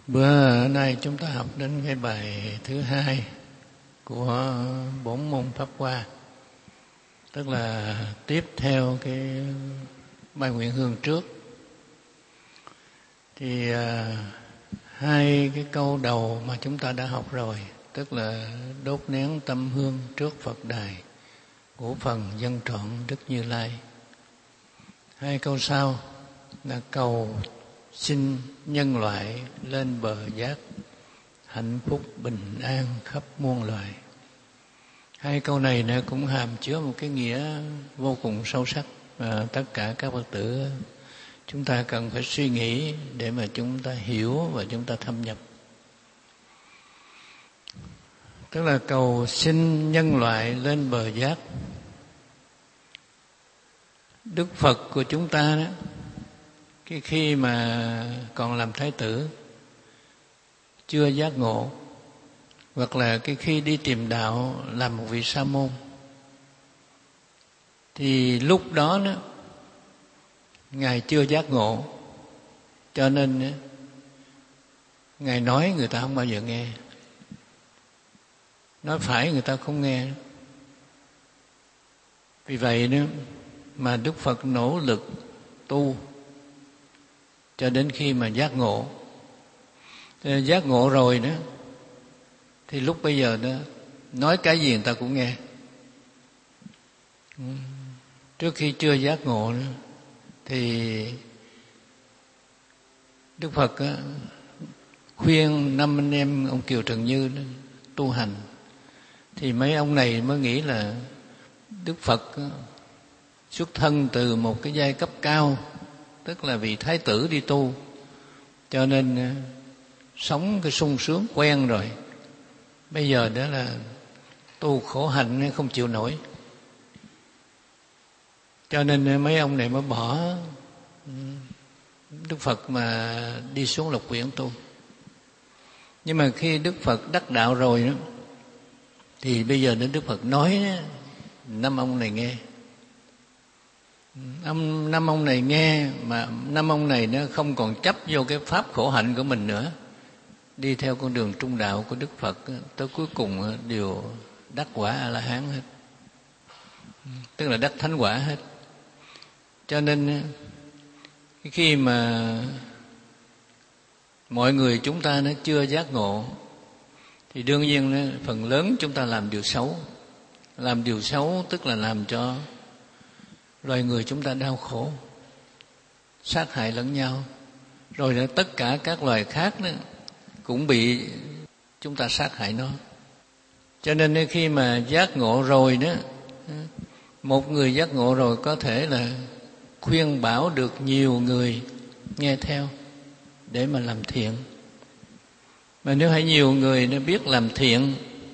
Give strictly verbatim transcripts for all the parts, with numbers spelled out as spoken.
Bữa nay chúng ta học đến cái bài thứ hai của bốn môn Pháp Hoa, tức là tiếp theo cái bài nguyện hương trước. Thì à, hai cái câu đầu mà chúng ta đã học rồi, tức là đốt nén tâm hương trước Phật đài, của phần dân trọn Đức Như Lai. Hai câu sau là cầu xin nhân loại lên bờ giác, hạnh phúc bình an khắp muôn loài. Hai câu này nó cũng hàm chứa một cái nghĩa vô cùng sâu sắc mà tất cả các Phật tử chúng ta cần phải suy nghĩ để mà chúng ta hiểu và chúng ta thâm nhập. Tức là cầu xin nhân loại lên bờ giác. Đức Phật của chúng ta đó, cái khi mà còn làm thái tử, chưa giác ngộ, hoặc là cái khi đi tìm đạo làm một vị sa môn, thì lúc đó đó Ngài chưa giác ngộ, cho nên Ngài nói người ta không bao giờ nghe, nói phải người ta không nghe. Vì vậy đó mà Đức Phật nỗ lực tu cho đến khi mà giác ngộ. Giác ngộ rồi đó thì lúc bây giờ đó nói cái gì người ta cũng nghe. Trước khi chưa giác ngộ đó, thì Đức Phật đó, khuyên năm anh em ông Kiều Trần Như đó, tu hành. Thì mấy ông này mới nghĩ là Đức Phật đó, xuất thân từ một cái giai cấp cao, tức là vị thái tử đi tu, cho nên sống cái sung sướng quen rồi. Bây giờ đó là tu khổ hạnh không chịu nổi, cho nên mấy ông này mới bỏ Đức Phật mà đi xuống Lục Quyển tu. Nhưng mà khi Đức Phật đắc đạo rồi đó, thì bây giờ đến Đức Phật nói năm ông này nghe. Ông, năm ông này nghe, mà năm ông này nó không còn chấp vô cái pháp khổ hạnh của mình nữa, đi theo con đường trung đạo của Đức Phật, tới cuối cùng đều đắc quả A-la-hán hết, tức là đắc thánh quả hết. Cho nên khi mà mọi người chúng ta nó chưa giác ngộ, thì đương nhiên phần lớn chúng ta làm điều xấu. Làm điều xấu tức là làm cho loài người chúng ta đau khổ, sát hại lẫn nhau, rồi là tất cả các loài khác đó cũng bị chúng ta sát hại nó. Cho nên khi mà giác ngộ rồi đó, một người giác ngộ rồi có thể là khuyên bảo được nhiều người nghe theo để mà làm thiện. Mà nếu hay nhiều người nó biết làm thiện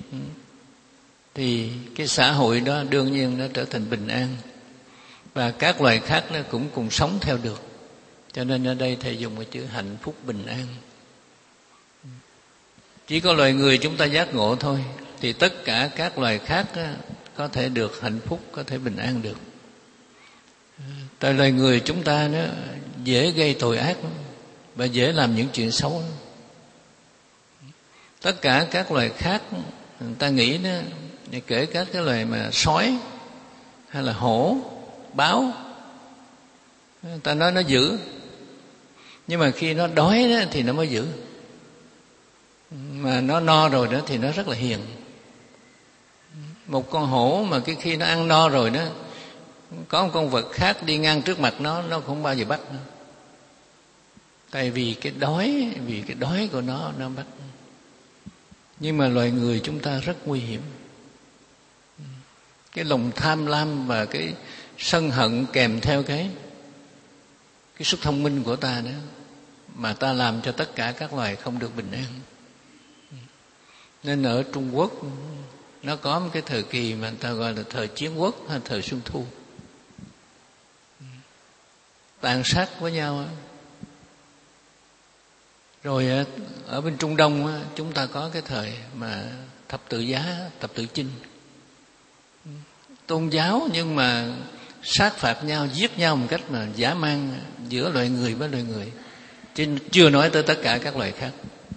thì cái xã hội đó đương nhiên nó trở thành bình an, và các loài khác nó cũng cùng sống theo được. Cho nên ở đây thầy dùng cái chữ hạnh phúc bình an. Chỉ có loài người chúng ta giác ngộ thôi, thì tất cả các loài khác có thể được hạnh phúc, có thể bình an được. Tại loài người chúng ta nó dễ gây tội ác và dễ làm những chuyện xấu. Tất cả các loài khác người ta nghĩ đó, kể cả cái loài mà sói hay là hổ, báo, người ta nói nó dữ, nhưng mà khi nó đói đó thì nó mới dữ, mà nó no rồi đó thì nó rất là hiền. Một con hổ mà cái khi nó ăn no rồi đó, có một con vật khác đi ngang trước mặt nó, nó không bao giờ bắt nữa. Tại vì cái đói, vì cái đói của nó, nó bắt. Nhưng mà loài người chúng ta rất nguy hiểm. Cái lòng tham lam và cái sân hận kèm theo cái cái sức thông minh của ta nữa, mà ta làm cho tất cả các loài không được bình an. Nên ở Trung Quốc nó có một cái thời kỳ mà người ta gọi là thời chiến quốc hay thời Xuân Thu, tàn sát với nhau. Rồi ở bên Trung Đông chúng ta có cái thời mà thập tự giá, thập tự chinh, tôn giáo nhưng mà sát phạt nhau, giết nhau một cách mà dã man giữa loài người với loài người, chứ chưa nói tới tất cả các loài khác.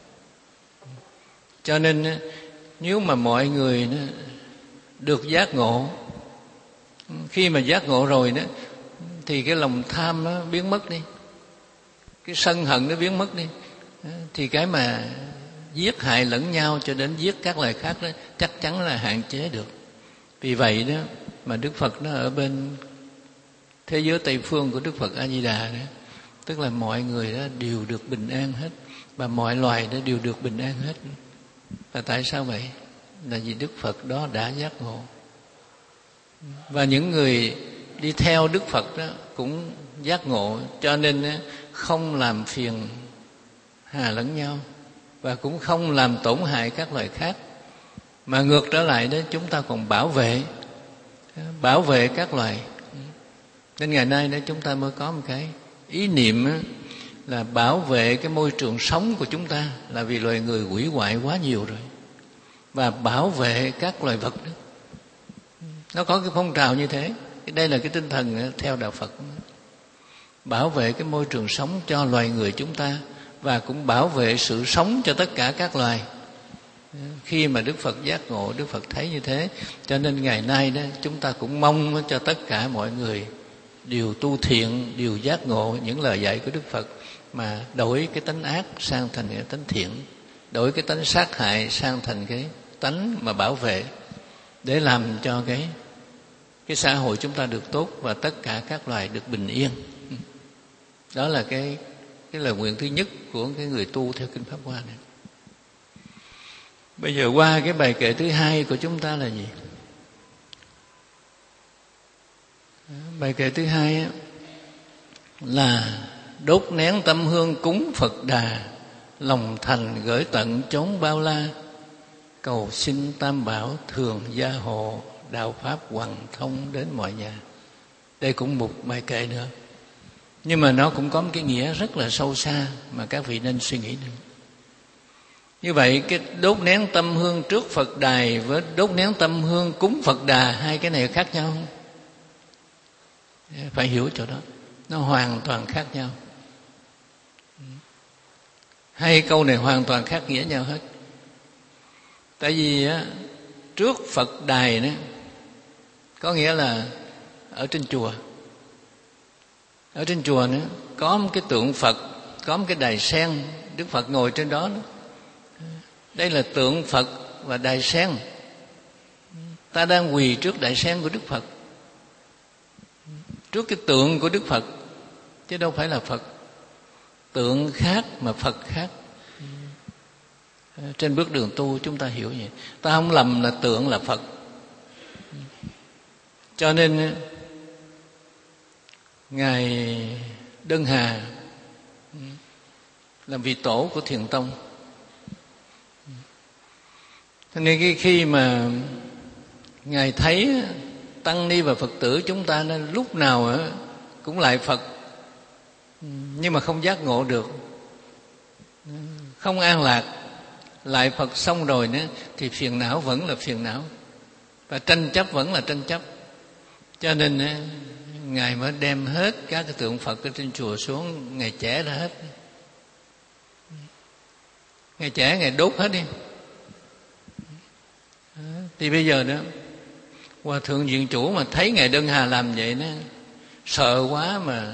Cho nên nếu mà mọi người được giác ngộ, khi mà giác ngộ rồi đó, thì cái lòng tham nó biến mất đi, cái sân hận nó biến mất đi, thì cái mà giết hại lẫn nhau cho đến giết các loài khác đó chắc chắn là hạn chế được. Vì vậy đó mà Đức Phật nó ở bên thế giới Tây phương của Đức Phật A Di Đà đó, tức là mọi người đó đều được bình an hết, và mọi loài đó đều được bình an hết. Và tại sao vậy? Là vì Đức Phật đó đã giác ngộ, và những người đi theo Đức Phật đó cũng giác ngộ, cho nên không làm phiền hà lẫn nhau và cũng không làm tổn hại các loài khác, mà ngược trở lại đó chúng ta còn bảo vệ bảo vệ các loài. Nên ngày nay đó chúng ta mới có một cái ý niệm là bảo vệ cái môi trường sống của chúng ta, là vì loài người hủy hoại quá nhiều rồi, và bảo vệ các loài vật đó. Nó có cái phong trào như thế. Đây là cái tinh thần theo đạo Phật, bảo vệ cái môi trường sống cho loài người chúng ta, và cũng bảo vệ sự sống cho tất cả các loài. Khi mà Đức Phật giác ngộ, Đức Phật thấy như thế, cho nên ngày nay đó chúng ta cũng mong cho tất cả mọi người đều tu thiện, đều giác ngộ những lời dạy của Đức Phật, mà đổi cái tánh ác sang thành cái tánh thiện, đổi cái tánh sát hại sang thành cái tánh mà bảo vệ, để làm cho cái cái xã hội chúng ta được tốt và tất cả các loài được bình yên. Đó là cái cái lời nguyện thứ nhất của cái người tu theo Kinh Pháp Hoa này. Bây giờ qua cái bài kệ thứ hai của chúng ta là gì? Bài kệ thứ hai là đốt nén tâm hương cúng Phật Đà, lòng thành gửi tận chốn bao la, cầu xin Tam Bảo thường gia hộ, đạo pháp hoằng thông đến mọi nhà. Đây cũng một bài kệ nữa, nhưng mà nó cũng có một cái nghĩa rất là sâu xa mà các vị nên suy nghĩ nữa. Như vậy cái đốt nén tâm hương trước Phật đài với đốt nén tâm hương cúng Phật Đà, hai cái này khác nhau không? Phải hiểu chỗ đó, nó hoàn toàn khác nhau. Hai câu này hoàn toàn khác nghĩa nhau hết. Tại vì á, trước Phật đài đó có nghĩa là ở trên chùa. Ở trên chùa nữa có một cái tượng Phật, có một cái đài sen, Đức Phật ngồi trên đó nữa. Đây là tượng Phật và đài sen. Ta đang quỳ trước đài sen của Đức Phật, trước cái tượng của Đức Phật, chứ đâu phải là Phật. Tượng khác mà Phật khác. Trên bước đường tu chúng ta hiểu vậy. Ta không lầm là tượng là Phật. Cho nên Ngài Đơn Hà làm vị tổ của Thiền Tông. Cho nên khi mà Ngài thấy tăng ni và Phật tử chúng ta nên lúc nào cũng lại Phật, nhưng mà không giác ngộ được, không an lạc. Lại Phật xong rồi nữa thì phiền não vẫn là phiền não, và tranh chấp vẫn là tranh chấp. Cho nên Ngài mới đem hết các cái tượng Phật ở trên chùa xuống, Ngài chẻ ra hết. Ngài chẻ, Ngài đốt hết đi. Thì bây giờ đó Hòa Thượng Viện Chủ mà thấy Ngài Đơn Hà làm vậy đó, sợ quá mà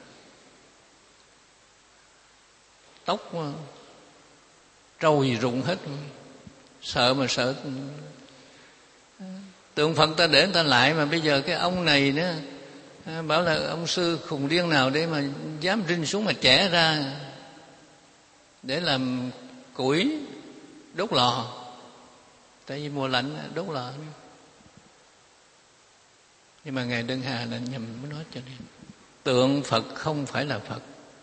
tóc trâu gì rụng hết, sợ mà sợ. Tượng Phật ta để người ta lại, mà bây giờ cái ông này nữa bảo là ông sư khùng điên nào để mà dám rinh xuống mà chẻ ra để làm củi đốt lò, tại vì mùa lạnh đốt lò. Nhưng mà Ngài Đơn Hà là nhầm mới nói cho nên tượng Phật không phải là Phật.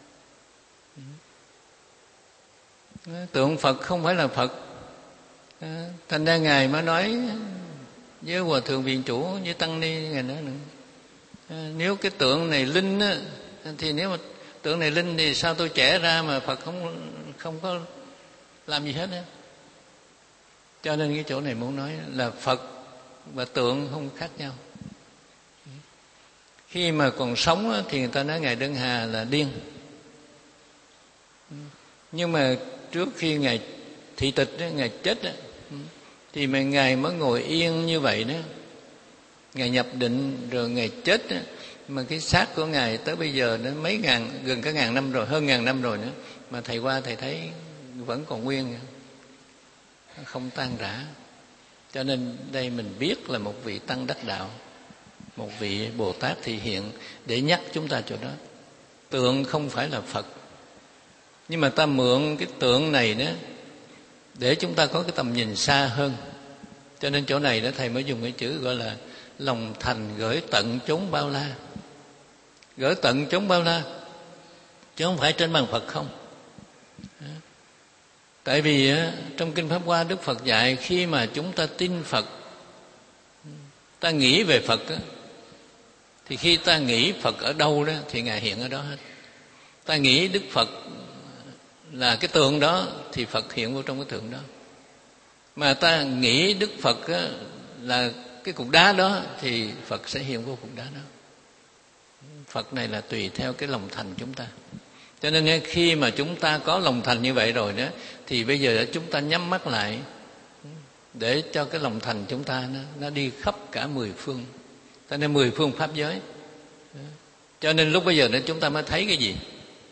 Tượng Phật không phải là Phật. Thành ra Ngài mới nói với Hòa Thượng Viện Chủ, với Tăng Ni Ngài nói nữa, nếu cái tượng này linh á, thì nếu mà tượng này linh thì sao tôi chẻ ra mà Phật không không có làm gì hết á. Cho nên cái chỗ này muốn nói là Phật và tượng không khác nhau. Khi mà còn sống á, thì người ta nói Ngài Đơn Hà là điên. Nhưng mà trước khi Ngài thị tịch đó, Ngài chết đó, thì mà Ngài mới ngồi yên như vậy đó. Ngài nhập định rồi Ngài chết đó. Mà cái xác của Ngài tới bây giờ nó mấy ngàn, gần cả ngàn năm rồi, hơn ngàn năm rồi nữa, mà thầy qua thầy thấy vẫn còn nguyên, không tan rã. Cho nên đây mình biết là một vị tăng đắc đạo, một vị Bồ Tát thị hiện để nhắc chúng ta chỗ đó. Tượng không phải là Phật, nhưng mà ta mượn cái tượng này đó để chúng ta có cái tầm nhìn xa hơn. Cho nên chỗ này đó thầy mới dùng cái chữ gọi là lòng thành gửi tận chốn bao la. Gửi tận chốn bao la, chứ không phải trên bàn Phật không. Tại vì trong Kinh Pháp Hoa Đức Phật dạy khi mà chúng ta tin Phật, ta nghĩ về Phật đó, thì khi ta nghĩ Phật ở đâu đó thì Ngài hiện ở đó hết. Ta nghĩ Đức Phật là cái tượng đó thì Phật hiện vô trong cái tượng đó. Mà ta nghĩ Đức Phật là cái cục đá đó thì Phật sẽ hiện vô cục đá đó. Phật này là tùy theo cái lòng thành chúng ta. Cho nên khi mà chúng ta có lòng thành như vậy rồi đó, thì bây giờ chúng ta nhắm mắt lại để cho cái lòng thành chúng ta nó, nó đi khắp cả mười phương. Cho nên mười phương pháp giới. Cho nên lúc bây giờ đó chúng ta mới thấy cái gì?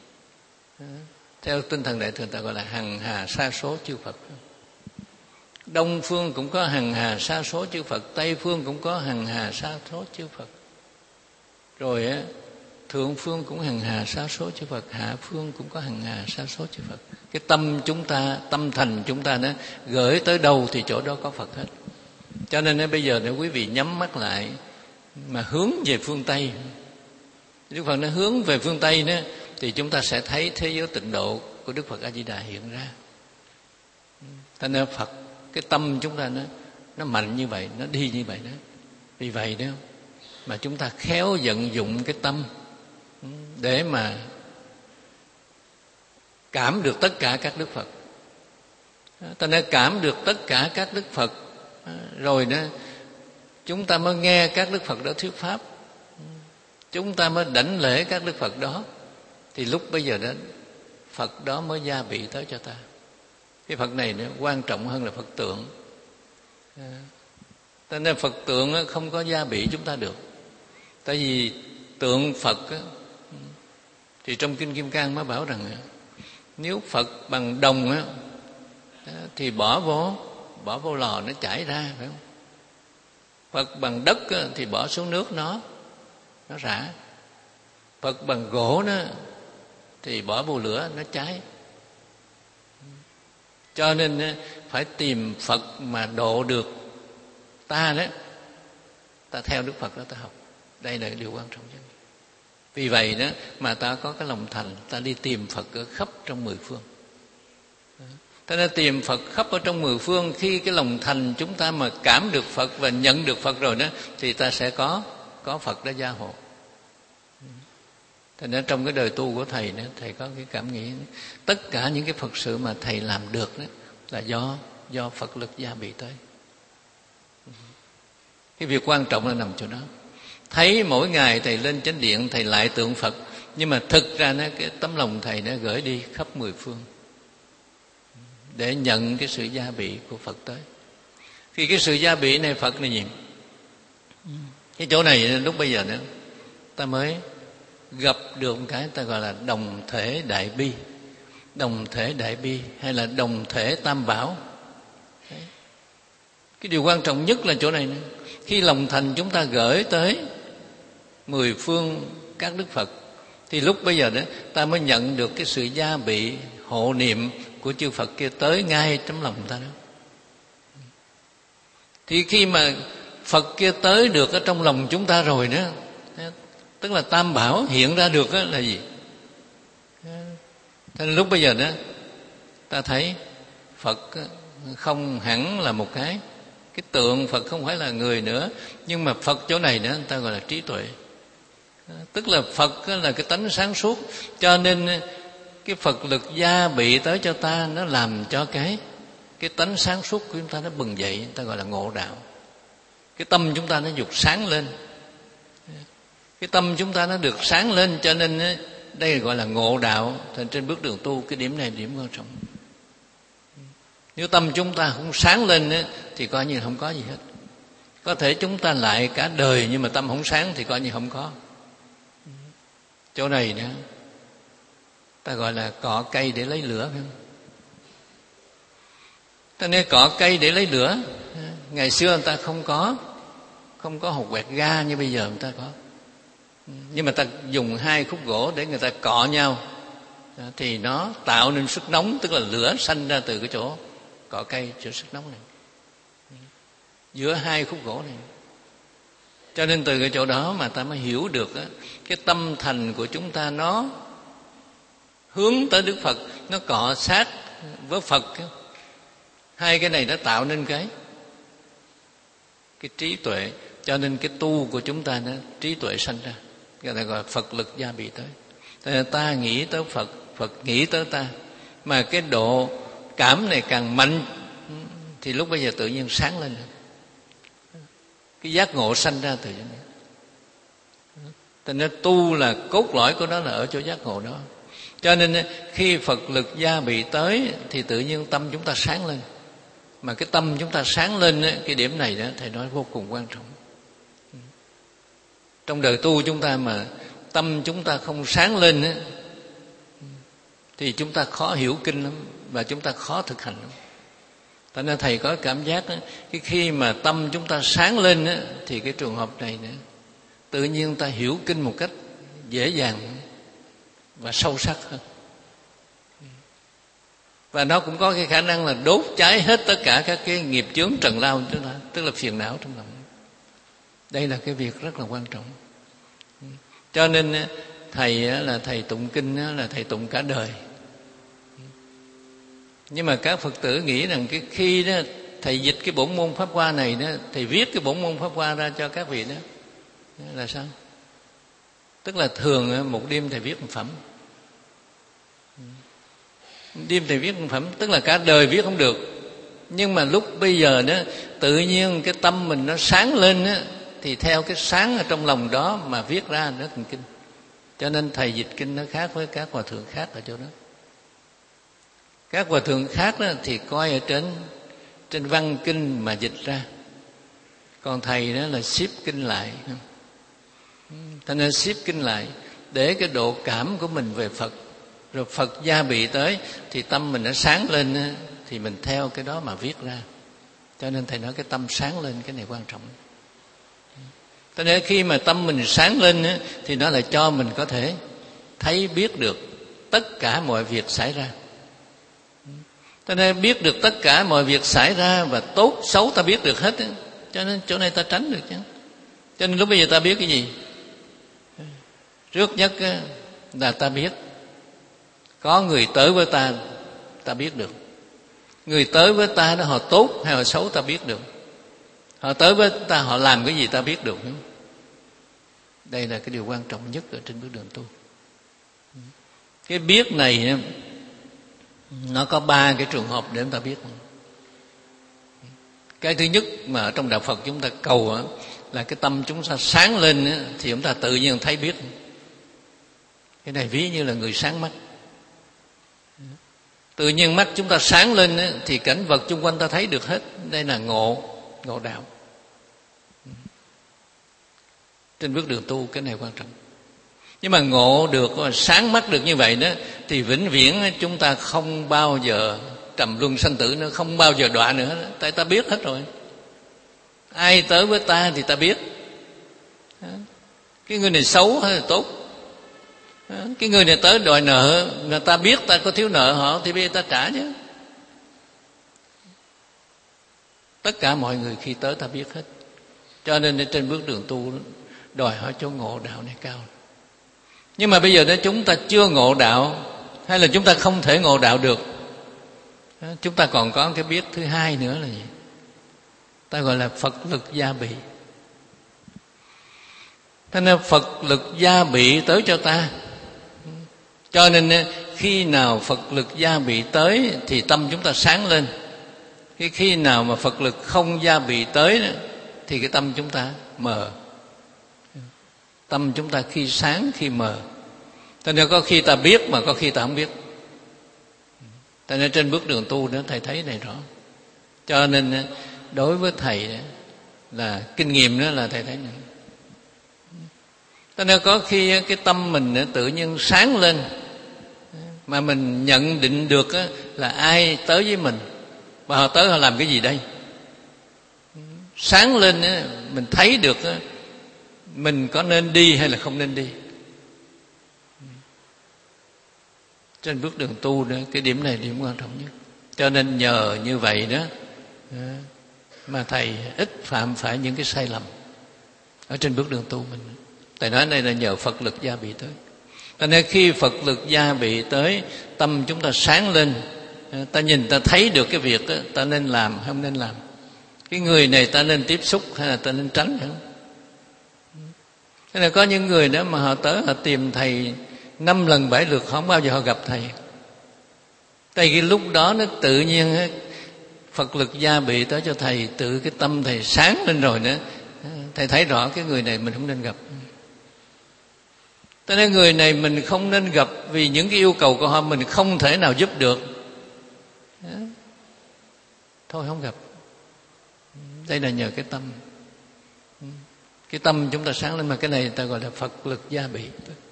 Theo tinh thần Đại Thừa ta gọi là hằng hà sa số chư Phật. Đông phương cũng có hằng hà sa số chư Phật, Tây phương cũng có hằng hà sa số chư Phật. Rồi á, thượng phương cũng hằng hà sa số chư Phật, hạ phương cũng có hằng hà sa số chư Phật. Cái tâm chúng ta, tâm thành chúng ta đó gửi tới đâu thì chỗ đó có Phật hết. Cho nên á, bây giờ nếu quý vị nhắm mắt lại mà hướng về phương Tây, Đức Phật nó hướng về phương Tây đó, thì chúng ta sẽ thấy thế giới tịnh độ của Đức Phật A Di Đà hiện ra. Cho nên Phật, cái tâm chúng ta nó nó mạnh như vậy, nó đi như vậy đó. Vì vậy đó mà chúng ta khéo vận dụng cái tâm để mà cảm được tất cả các Đức Phật. Ta nên cảm được tất cả các Đức Phật rồi đó chúng ta mới nghe các Đức Phật đó thuyết pháp, chúng ta mới đảnh lễ các Đức Phật đó, thì lúc bây giờ đó Phật đó mới gia bị tới cho ta. Cái Phật này nó quan trọng hơn là Phật tượng. Cho nên Phật tượng không có gia bị chúng ta được. Tại vì tượng Phật thì trong Kinh Kim Cang mới bảo rằng nếu Phật bằng đồng thì bỏ vô bỏ vô lò nó chảy ra, phải không? Phật bằng đất thì bỏ xuống nước nó nó rã. Phật bằng gỗ đó thì bỏ vô lửa nó cháy. Cho nên phải tìm Phật mà độ được ta đó, ta theo Đức Phật đó ta học. Đây là điều quan trọng nhất. Vì vậy đó mà ta có cái lòng thành, ta đi tìm Phật ở khắp trong mười phương. Ta nên tìm Phật khắp ở trong mười phương. Khi cái lòng thành chúng ta mà cảm được Phật và nhận được Phật rồi đó, thì ta sẽ có có Phật đó gia hộ. Thành ra trong cái đời tu của thầy đó, thầy có cái cảm nghĩ tất cả những cái Phật sự mà thầy làm được đó là do do Phật lực gia bị tới. Cái việc quan trọng là nằm chỗ đó. Thấy mỗi ngày thầy lên chánh điện thầy lại tượng Phật, nhưng mà thực ra nó cái tấm lòng thầy nó gửi đi khắp mười phương để nhận cái sự gia bị của Phật tới. Khi cái sự gia bị này Phật này gì? Cái chỗ này lúc bây giờ nữa ta mới gặp được một cái ta gọi là đồng thể đại bi. Đồng thể đại bi hay là đồng thể tam bảo. Đấy. Cái điều quan trọng nhất là chỗ này nữa. Khi lòng thành chúng ta gửi tới mười phương các Đức Phật, thì lúc bây giờ đó ta mới nhận được cái sự gia bị hộ niệm của chư Phật kia tới ngay trong lòng ta đó. Thì khi mà Phật kia tới được ở trong lòng chúng ta rồi đó, tức là tam bảo hiện ra được đó là gì? Thế nên lúc bây giờ đó ta thấy Phật không hẳn là một cái cái tượng, Phật không phải là người nữa, nhưng mà Phật chỗ này nữa người ta gọi là trí tuệ. Tức là Phật là cái tánh sáng suốt, cho nên cái Phật lực gia bị tới cho ta, nó làm cho cái cái tánh sáng suốt của chúng ta nó bừng dậy, người ta gọi là ngộ đạo. Cái tâm chúng ta nó dục sáng lên, cái tâm chúng ta nó được sáng lên, cho nên đây gọi là ngộ đạo. Thành trên bước đường tu cái điểm này điểm quan trọng. Nếu tâm chúng ta không sáng lên á, thì coi như không có gì hết. Có thể chúng ta lại cả đời nhưng mà tâm không sáng thì coi như không có. Chỗ này nữa ta gọi là cọ cây để lấy lửa, phải không? Ta nói cọ cây để lấy lửa. Ngày xưa người ta không có không có hột quẹt ga như bây giờ người ta có, nhưng mà ta dùng hai khúc gỗ để người ta cọ nhau thì nó tạo nên sức nóng, tức là lửa sanh ra từ cái chỗ cọ cây, chỗ sức nóng này giữa hai khúc gỗ này. Cho nên từ cái chỗ đó mà ta mới hiểu được đó, cái tâm thành của chúng ta nó hướng tới Đức Phật, nó cọ sát với Phật. Hai cái này đã tạo nên cái cái trí tuệ. Cho nên cái tu của chúng ta nó trí tuệ sanh ra, người ta gọi Phật lực gia bị tới. Thế ta nghĩ tới Phật, Phật nghĩ tới ta, mà cái độ cảm này càng mạnh thì lúc bây giờ tự nhiên sáng lên, cái giác ngộ sanh ra từ chỗ này. Cho nên tu là cốt lõi của nó là ở chỗ giác ngộ đó. Cho nên khi Phật lực gia bị tới thì tự nhiên tâm chúng ta sáng lên. Mà cái tâm chúng ta sáng lên, cái điểm này đó thầy nói vô cùng quan trọng. Trong đời tu chúng ta mà tâm chúng ta không sáng lên thì chúng ta khó hiểu kinh lắm và chúng ta khó thực hành lắm. Cho nên thầy có cảm giác đó, cái khi mà tâm chúng ta sáng lên đó, thì cái trường hợp này nữa, tự nhiên ta hiểu kinh một cách dễ dàng và sâu sắc hơn. Và nó cũng có cái khả năng là đốt cháy hết tất cả các cái nghiệp chướng trần lao, tức là phiền não trong lòng. Đây là cái việc rất là quan trọng. Cho nên thầy là thầy tụng kinh là thầy tụng cả đời. Nhưng mà các Phật tử nghĩ rằng cái khi đó thầy dịch cái bổn môn Pháp Hoa này đó, thầy viết cái bổn môn Pháp Hoa ra cho các vị đó là sao? Tức là thường một đêm thầy viết một phẩm. Đêm thầy viết một phẩm, tức là cả đời viết không được. Nhưng mà lúc bây giờ đó tự nhiên cái tâm mình nó sáng lên đó, thì theo cái sáng ở trong lòng đó mà viết ra nó thành kinh. Cho nên thầy dịch kinh nó khác với các hòa thượng khác ở chỗ đó. Các hòa thượng khác đó thì coi ở trên trên văn kinh mà dịch ra, còn thầy đó là xếp kinh lại. Thành nên xếp kinh lại để cái độ cảm của mình về Phật, rồi Phật gia bị tới thì tâm mình nó sáng lên thì mình theo cái đó mà viết ra. Cho nên thầy nói cái tâm sáng lên, cái này quan trọng. Cho nên khi mà tâm mình sáng lên thì nó lại cho mình có thể thấy biết được tất cả mọi việc xảy ra. Cho nên biết được tất cả mọi việc xảy ra và tốt xấu ta biết được hết. Cho nên chỗ này ta tránh được chứ. Cho nên lúc bây giờ ta biết cái gì? Trước nhất là ta biết có người tới với ta, ta biết được. Người tới với ta đó họ tốt hay họ xấu ta biết được. Họ tới với ta họ làm cái gì ta biết được. Đây là cái điều quan trọng nhất ở trên bước đường tu. Cái biết này nó có ba cái trường hợp để chúng ta biết. Cái thứ nhất mà ở trong đạo Phật chúng ta cầu là cái tâm chúng ta sáng lên thì chúng ta tự nhiên thấy biết. Cái này ví như là người sáng mắt. Tự nhiên mắt chúng ta sáng lên thì cảnh vật xung quanh ta thấy được hết. Đây là ngộ, ngộ đạo. Trên bước đường tu cái này quan trọng. Nhưng mà ngộ được, sáng mắt được như vậy đó thì vĩnh viễn chúng ta không bao giờ trầm luân sanh tử nữa, không bao giờ đọa nữa. Tại ta biết hết rồi. Ai tới với ta thì ta biết. Cái người này xấu hay là tốt. Cái người này tới đòi nợ, người ta biết ta có thiếu nợ họ thì bây giờ ta trả chứ. Tất cả mọi người khi tới ta biết hết. Cho nên trên bước đường tu đòi hỏi chỗ ngộ đạo này cao. Nhưng mà bây giờ nếu chúng ta chưa ngộ đạo, hay là chúng ta không thể ngộ đạo được, chúng ta còn có cái biết thứ hai nữa là gì? Ta gọi là Phật lực gia bị. Thế nên Phật lực gia bị tới cho ta. Cho nên khi nào Phật lực gia bị tới thì tâm chúng ta sáng lên. Cái khi nào mà Phật lực không gia bị tới thì cái tâm chúng ta mờ. Tâm chúng ta khi sáng khi mờ. Cho nên có khi ta biết mà có khi ta không biết. Tại nên trên bước đường tu đó thầy thấy này rõ. Cho nên đối với thầy là kinh nghiệm đó là thầy thấy này. Cho nên có khi cái tâm mình tự nhiên sáng lên, mà mình nhận định được là ai tới với mình và họ tới họ làm cái gì đây. Sáng lên mình thấy được mình có nên đi hay là không nên đi. Trên bước đường tu đó, cái điểm này điểm quan trọng nhất. Cho nên nhờ như vậy đó mà thầy ít phạm phải những cái sai lầm ở trên bước đường tu mình. Thầy nói đây là nhờ Phật lực gia bị tới. Cho nên khi Phật lực gia bị tới, tâm chúng ta sáng lên, ta nhìn ta thấy được cái việc đó, ta nên làm hay không nên làm, cái người này ta nên tiếp xúc hay là ta nên tránh không. Thế là có những người đó mà họ tới họ tìm thầy năm lần bảy lượt không bao giờ họ gặp thầy. Tại cái lúc đó nó tự nhiên Phật lực gia bị tới cho thầy, tự cái tâm thầy sáng lên rồi nữa, thầy thấy rõ cái người này mình không nên gặp. Cho nên người này mình không nên gặp vì những cái yêu cầu của họ mình không thể nào giúp được. Thôi không gặp. Đây là nhờ cái tâm. Cái tâm chúng ta sáng lên, mà cái này người ta gọi là Phật lực gia bị.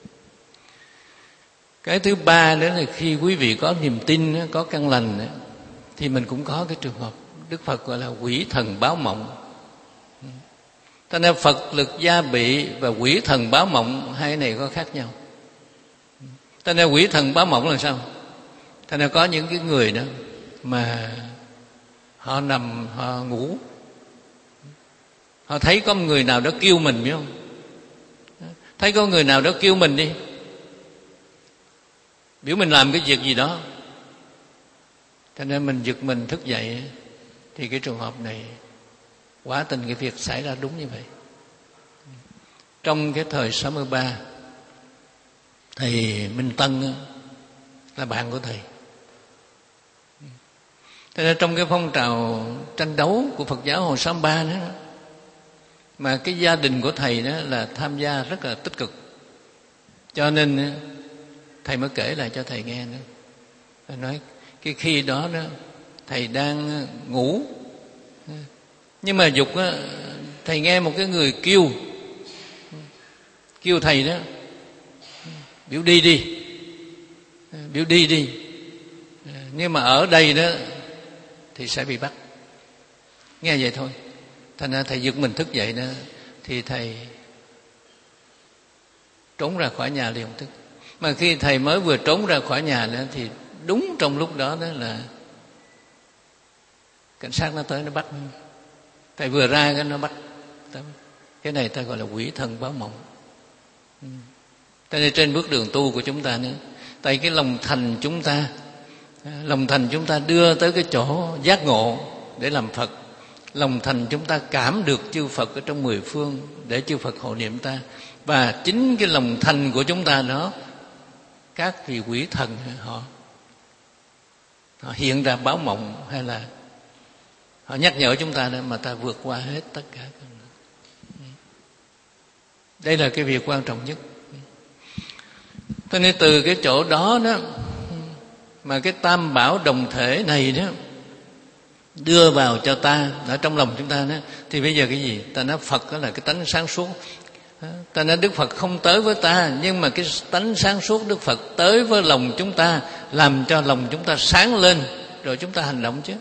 Cái thứ ba nữa là khi quý vị có niềm tin, có căn lành, thì mình cũng có cái trường hợp Đức Phật gọi là quỷ thần báo mộng. Cho nên Phật lực gia bị và quỷ thần báo mộng hai này có khác nhau. Cho nên quỷ thần báo mộng là sao? Cho nên có những cái người đó mà họ nằm họ ngủ, họ thấy có người nào đó kêu mình, biết không? Thấy có người nào đó kêu mình đi, biểu mình làm cái việc gì đó, cho nên mình giật mình thức dậy. Thì cái trường hợp này quả tình cái việc xảy ra đúng như vậy. Trong cái thời sáu mươi ba, thầy Minh Tân là bạn của thầy. Thế nên trong cái phong trào tranh đấu của Phật giáo hồi sáu mươi ba đó, mà cái gia đình của thầy đó là tham gia rất là tích cực. Cho nên thầy mới kể lại cho thầy nghe nữa. Thầy nói cái khi đó đó thầy đang ngủ, nhưng mà dục á, thầy nghe một cái người kêu kêu thầy đó, biểu đi đi, biểu đi đi, nhưng mà ở đây đó thì sẽ bị bắt. Nghe vậy thôi, thành ra thầy giật mình thức dậy đó, thì thầy trốn ra khỏi nhà liền tức. Mà khi thầy mới vừa trốn ra khỏi nhà đó, thì đúng trong lúc đó đó là cảnh sát nó tới nó bắt. Thầy vừa ra cái nó bắt. Cái này ta gọi là quỷ thần báo mộng. Cho nên trên bước đường tu của chúng ta nữa, tại cái lòng thành chúng ta, lòng thành chúng ta đưa tới cái chỗ giác ngộ để làm Phật. Lòng thành chúng ta cảm được chư Phật ở trong mười phương để chư Phật hộ niệm ta. Và chính cái lòng thành của chúng ta đó, các vị quỷ thần họ họ hiện ra báo mộng, hay là họ nhắc nhở chúng ta để mà ta vượt qua hết tất cả. Đây là cái việc quan trọng nhất. Cho nên từ cái chỗ đó đó mà cái tam bảo đồng thể này đó đưa vào cho ta ở trong lòng chúng ta đó, thì bây giờ cái gì? Ta nói Phật đó là cái tánh sáng suốt. Ta nói Đức Phật không tới với ta, nhưng mà cái tánh sáng suốt Đức Phật tới với lòng chúng ta, làm cho lòng chúng ta sáng lên, rồi chúng ta hành động chứ.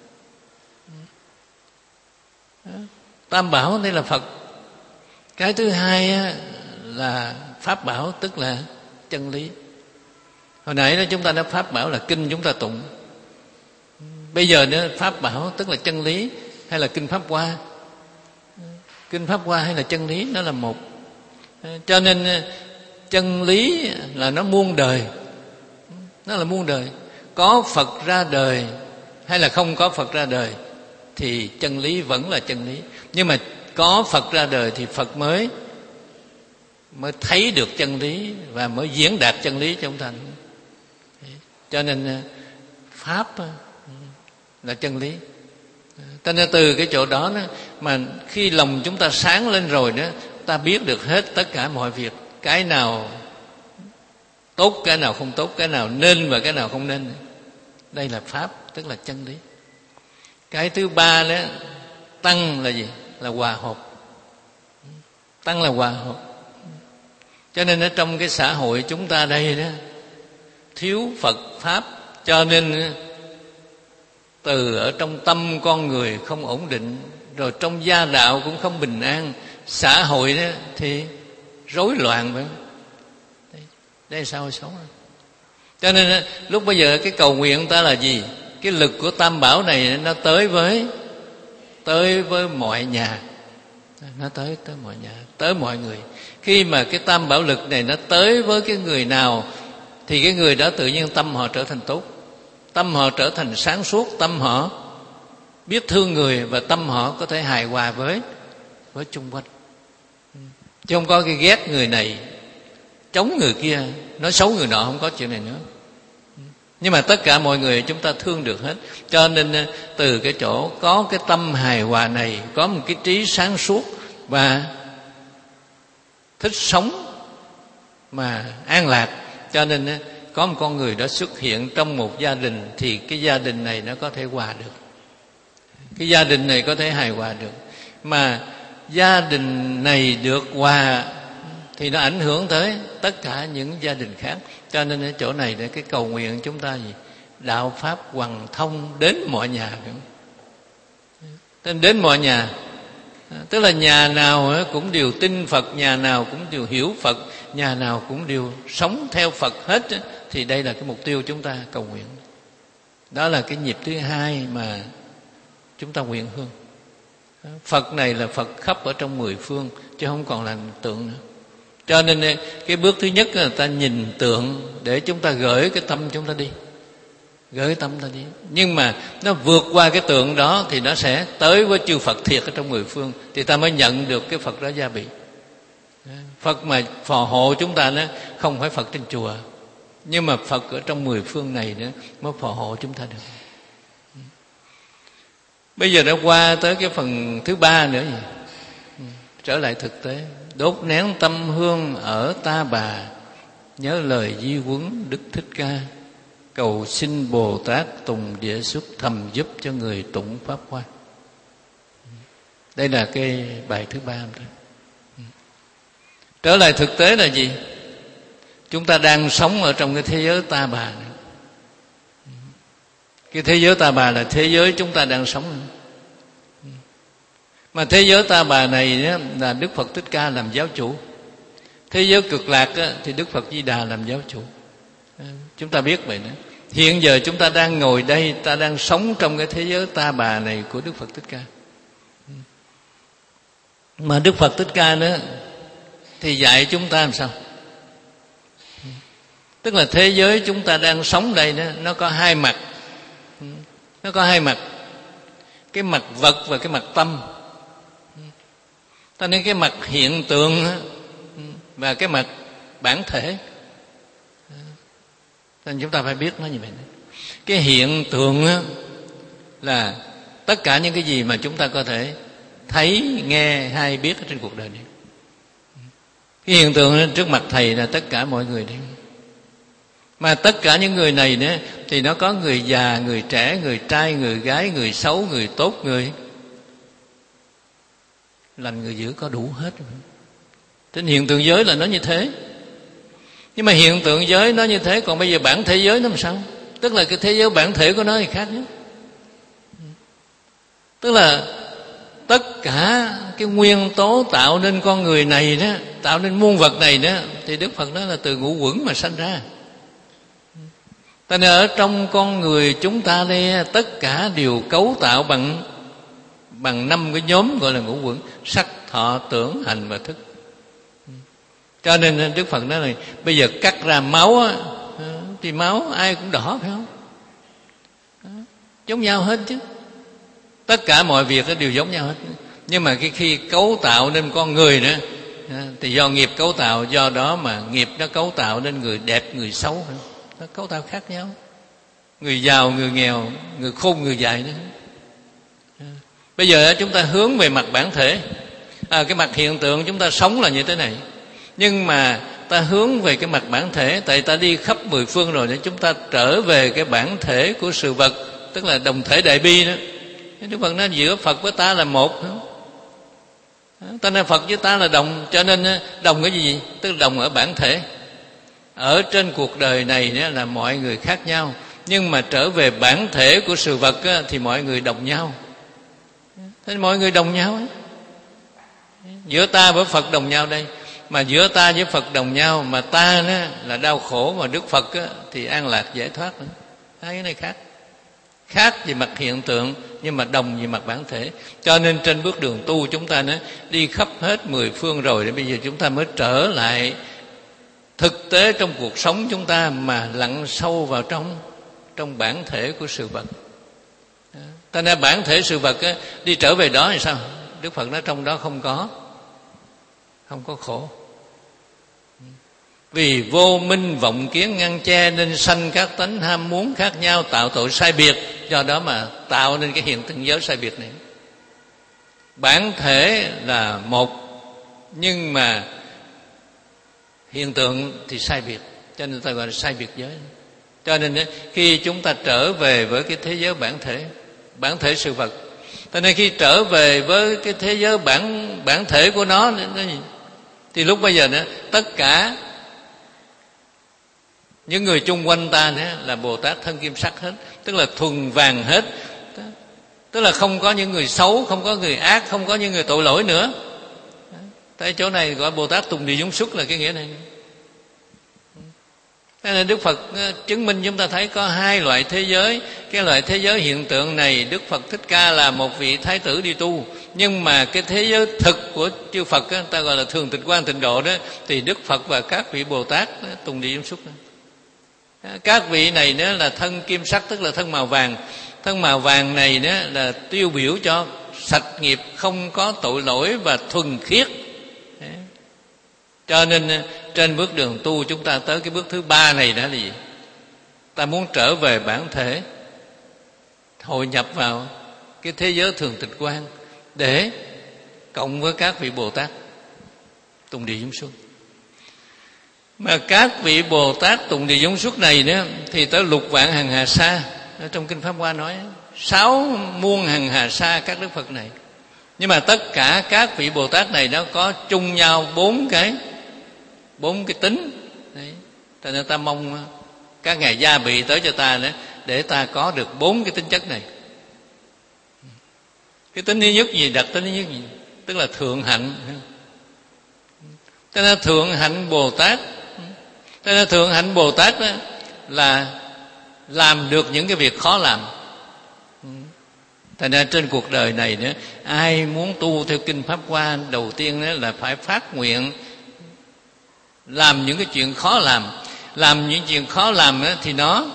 Tam bảo đây là Phật. Cái thứ hai là pháp bảo, tức là chân lý. Hồi nãy đó chúng ta nói pháp bảo là kinh chúng ta tụng. Bây giờ nữa pháp bảo tức là chân lý hay là kinh Pháp Hoa. Kinh Pháp Hoa hay là chân lý nó là một. Cho nên chân lý là nó muôn đời. Nó là muôn đời. Có Phật ra đời hay là không có Phật ra đời thì chân lý vẫn là chân lý. Nhưng mà có Phật ra đời thì Phật mới mới thấy được chân lý và mới diễn đạt chân lý cho chúng ta. Cho nên pháp là chân lý. Cho nên từ cái chỗ đó, đó mà khi lòng chúng ta sáng lên rồi đó, ta biết được hết tất cả mọi việc, cái nào tốt, cái nào không tốt, cái nào nên và cái nào không nên. Đây là pháp, tức là chân lý. Cái thứ ba đó, tăng là gì? Là hòa hợp. Tăng là hòa hợp. Cho nên ở trong cái xã hội chúng ta đây đó, thiếu Phật pháp, cho nên từ ở trong tâm con người không ổn định, rồi trong gia đạo cũng không bình an, xã hội đó thì rối loạn vậy. Đây, đây là sao sống. Cho nên lúc bây giờ cái cầu nguyện ta là gì? Cái lực của Tam Bảo này nó tới với tới với mọi nhà, nó tới tới mọi nhà, tới mọi người. Khi mà cái Tam Bảo lực này nó tới với cái người nào thì cái người đó tự nhiên tâm họ trở thành tốt, tâm họ trở thành sáng suốt, tâm họ biết thương người, và tâm họ có thể hài hòa với với chung quanh, chứ không có cái ghét người này, chống người kia, nói xấu người nọ, không có chuyện này nữa. Nhưng mà tất cả mọi người chúng ta thương được hết. Cho nên từ cái chỗ có cái tâm hài hòa này, có một cái trí sáng suốt và thích sống mà an lạc, cho nên có một con người đó xuất hiện trong một gia đình, thì cái gia đình này nó có thể hòa được, cái gia đình này có thể hài hòa được. Mà gia đình này được hòa thì nó ảnh hưởng tới tất cả những gia đình khác. Cho nên ở chỗ này để cái cầu nguyện chúng ta gì? Đạo pháp hoằng thông đến mọi nhà. Nên đến mọi nhà, tức là nhà nào cũng đều tin Phật, nhà nào cũng đều hiểu Phật, nhà nào cũng đều sống theo Phật hết. Thì đây là cái mục tiêu chúng ta cầu nguyện. Đó là cái nhịp thứ hai mà chúng ta nguyện hương. Phật này là Phật khắp ở trong mười phương, chứ không còn là tượng nữa. Cho nên cái bước thứ nhất là ta nhìn tượng để chúng ta gửi cái tâm chúng ta đi, gửi cái tâm ta đi. Nhưng mà nó vượt qua cái tượng đó thì nó sẽ tới với chư Phật thiệt ở trong mười phương, thì ta mới nhận được cái Phật đó gia bị. Phật mà phò hộ chúng ta đó không phải Phật trên chùa, nhưng mà Phật ở trong mười phương này nữa mới phò hộ chúng ta được. Bây giờ đã qua tới cái phần thứ ba nữa gì? Trở lại thực tế. Đốt nén tâm hương ở Ta Bà, nhớ lời di huấn Đức Thích Ca, cầu xin Bồ Tát tùng địa xuất thầm giúp cho người tụng pháp hoa. Đây là cái bài thứ ba. Trở lại thực tế là gì? Chúng ta đang sống ở trong cái thế giới Ta Bà này. Cái thế giới Ta Bà là thế giới chúng ta đang sống. Mà thế giới Ta Bà này là Đức Phật Thích Ca làm giáo chủ. Thế giới Cực Lạc thì Đức Phật Di Đà làm giáo chủ. Chúng ta biết vậy nữa. Hiện giờ chúng ta đang ngồi đây, ta đang sống trong cái thế giới Ta Bà này của Đức Phật Thích Ca. Mà Đức Phật Thích Ca nữa thì dạy chúng ta làm sao? Tức là thế giới chúng ta đang sống đây đó, nó có hai mặt. Nó có hai mặt. Cái mặt vật và cái mặt tâm. Ta nên cái mặt hiện tượng và cái mặt bản thể. Nên chúng ta phải biết nó như vậy. Cái hiện tượng là tất cả những cái gì mà chúng ta có thể thấy, nghe hay biết ở trên cuộc đời này. Cái hiện tượng trước mặt thầy là tất cả mọi người đây. Mà tất cả những người này nữa thì nó có người già, người trẻ, người trai, người gái, người xấu, người tốt, người lành, người dữ, có đủ hết. Trên hiện tượng giới là nó như thế. Nhưng mà hiện tượng giới nó như thế, còn bây giờ bản thể giới nó làm sao? Tức là cái thế giới bản thể của nó thì khác nhé. Tức là tất cả cái nguyên tố tạo nên con người này đó, tạo nên muôn vật này đó, thì Đức Phật nói là từ ngũ uẩn mà sanh ra. Tại nên ở trong con người chúng ta đây, tất cả đều cấu tạo bằng bằng năm cái nhóm gọi là ngũ uẩn: sắc, thọ, tưởng, hành và thức. Cho nên Đức Phật nói là bây giờ cắt ra máu á, thì máu ai cũng đỏ, phải không? Giống nhau hết chứ. Tất cả mọi việc đều giống nhau hết. Nhưng mà cái khi cấu tạo nên con người nữa thì do nghiệp cấu tạo, do đó mà nghiệp nó cấu tạo nên người đẹp, người xấu, nó cấu tạo khác nhau. Người giàu, người nghèo, người khôn, người dại nữa. Bây giờ chúng ta hướng về mặt bản thể. À, cái mặt hiện tượng chúng ta sống là như thế này. Nhưng mà ta ta hướng về cái mặt bản thể, tại ta đi khắp mười phương rồi để chúng ta trở về cái bản thể của sự vật, tức là đồng thể đại bi đó. Đức Phật nói giữa Phật với ta là một. Ta nói Phật với ta là đồng, cho nên đồng cái gì? Tức là đồng ở bản thể. Ở trên cuộc đời này là mọi người khác nhau, nhưng mà trở về bản thể của sự vật thì mọi người đồng nhau. Nên mọi người đồng nhau ấy. Giữa ta với Phật đồng nhau đây, mà giữa ta với Phật đồng nhau, mà ta đó là đau khổ, mà Đức Phật thì an lạc giải thoát. Hai cái này khác, khác về mặt hiện tượng nhưng mà đồng về mặt bản thể. Cho nên trên bước đường tu chúng ta nó đi khắp hết mười phương rồi, để bây giờ chúng ta mới trở lại thực tế trong cuộc sống chúng ta, mà lặn sâu vào trong trong bản thể của sự vật. Ta nói bản thể sự vật á, đi trở về đó thì sao? Đức Phật nói trong đó không có không có khổ. Vì vô minh vọng kiến ngăn che nên sanh các tánh ham muốn khác nhau, tạo tội sai biệt, do đó mà tạo nên cái hiện tượng giới sai biệt này. Bản thể là một, nhưng mà hiện tượng thì sai biệt, cho nên ta gọi là sai biệt giới. Cho nên khi chúng ta trở về với cái thế giới bản thể, bản thể sự vật, cho nên khi trở về với cái thế giới bản bản thể của nó, thì lúc bây giờ nữa tất cả những người chung quanh ta nữa là Bồ Tát thân kim sắc hết, tức là thuần vàng hết. Tức là không có những người xấu, không có người ác, không có những người tội lỗi nữa. Tại chỗ này gọi Bồ Tát tùng địa dũng xuất là cái nghĩa này. Thế nên Đức Phật chứng minh chúng ta thấy có hai loại thế giới. Cái loại thế giới hiện tượng này Đức Phật Thích Ca là một vị thái tử đi tu, nhưng mà cái thế giới thực của chư Phật đó, ta gọi là thường tịch quan tịnh độ đó, thì Đức Phật và các vị Bồ Tát đó, tùng địa dũng xuất đó. Các vị này nữa là thân kim sắc, tức là thân màu vàng. Thân màu vàng này nữa là tiêu biểu cho sạch nghiệp, không có tội lỗi và thuần khiết. Cho nên trên bước đường tu chúng ta tới cái bước thứ ba này đó là gì? Ta muốn trở về bản thể, hội nhập vào cái thế giới thường tịch quan, để cộng với các vị Bồ Tát tùng địa dũng xuất. Mà các vị Bồ Tát tùng địa dũng xuất này nữa thì tới lục vạn hằng hà sa. Ở trong Kinh Pháp Hoa nói sáu muôn hằng hà sa các Đức Phật này. Nhưng mà tất cả các vị Bồ Tát này nó có chung nhau bốn cái bốn cái tính. Đấy. Cho nên ta mong các ngài gia bị tới cho ta nữa, để ta có được bốn cái tính chất này. Cái tính thứ nhất gì? Đặc tính thứ nhất gì? Tức là thượng hạnh. Cho nên thượng hạnh Bồ Tát, cho nên thượng hạnh Bồ Tát đó là làm được những cái việc khó làm. Thành ra trên cuộc đời này nữa, ai muốn tu theo Kinh Pháp Hoa, đầu tiên đó là phải phát nguyện làm những cái chuyện khó làm. Làm những chuyện khó làm đó, thì nó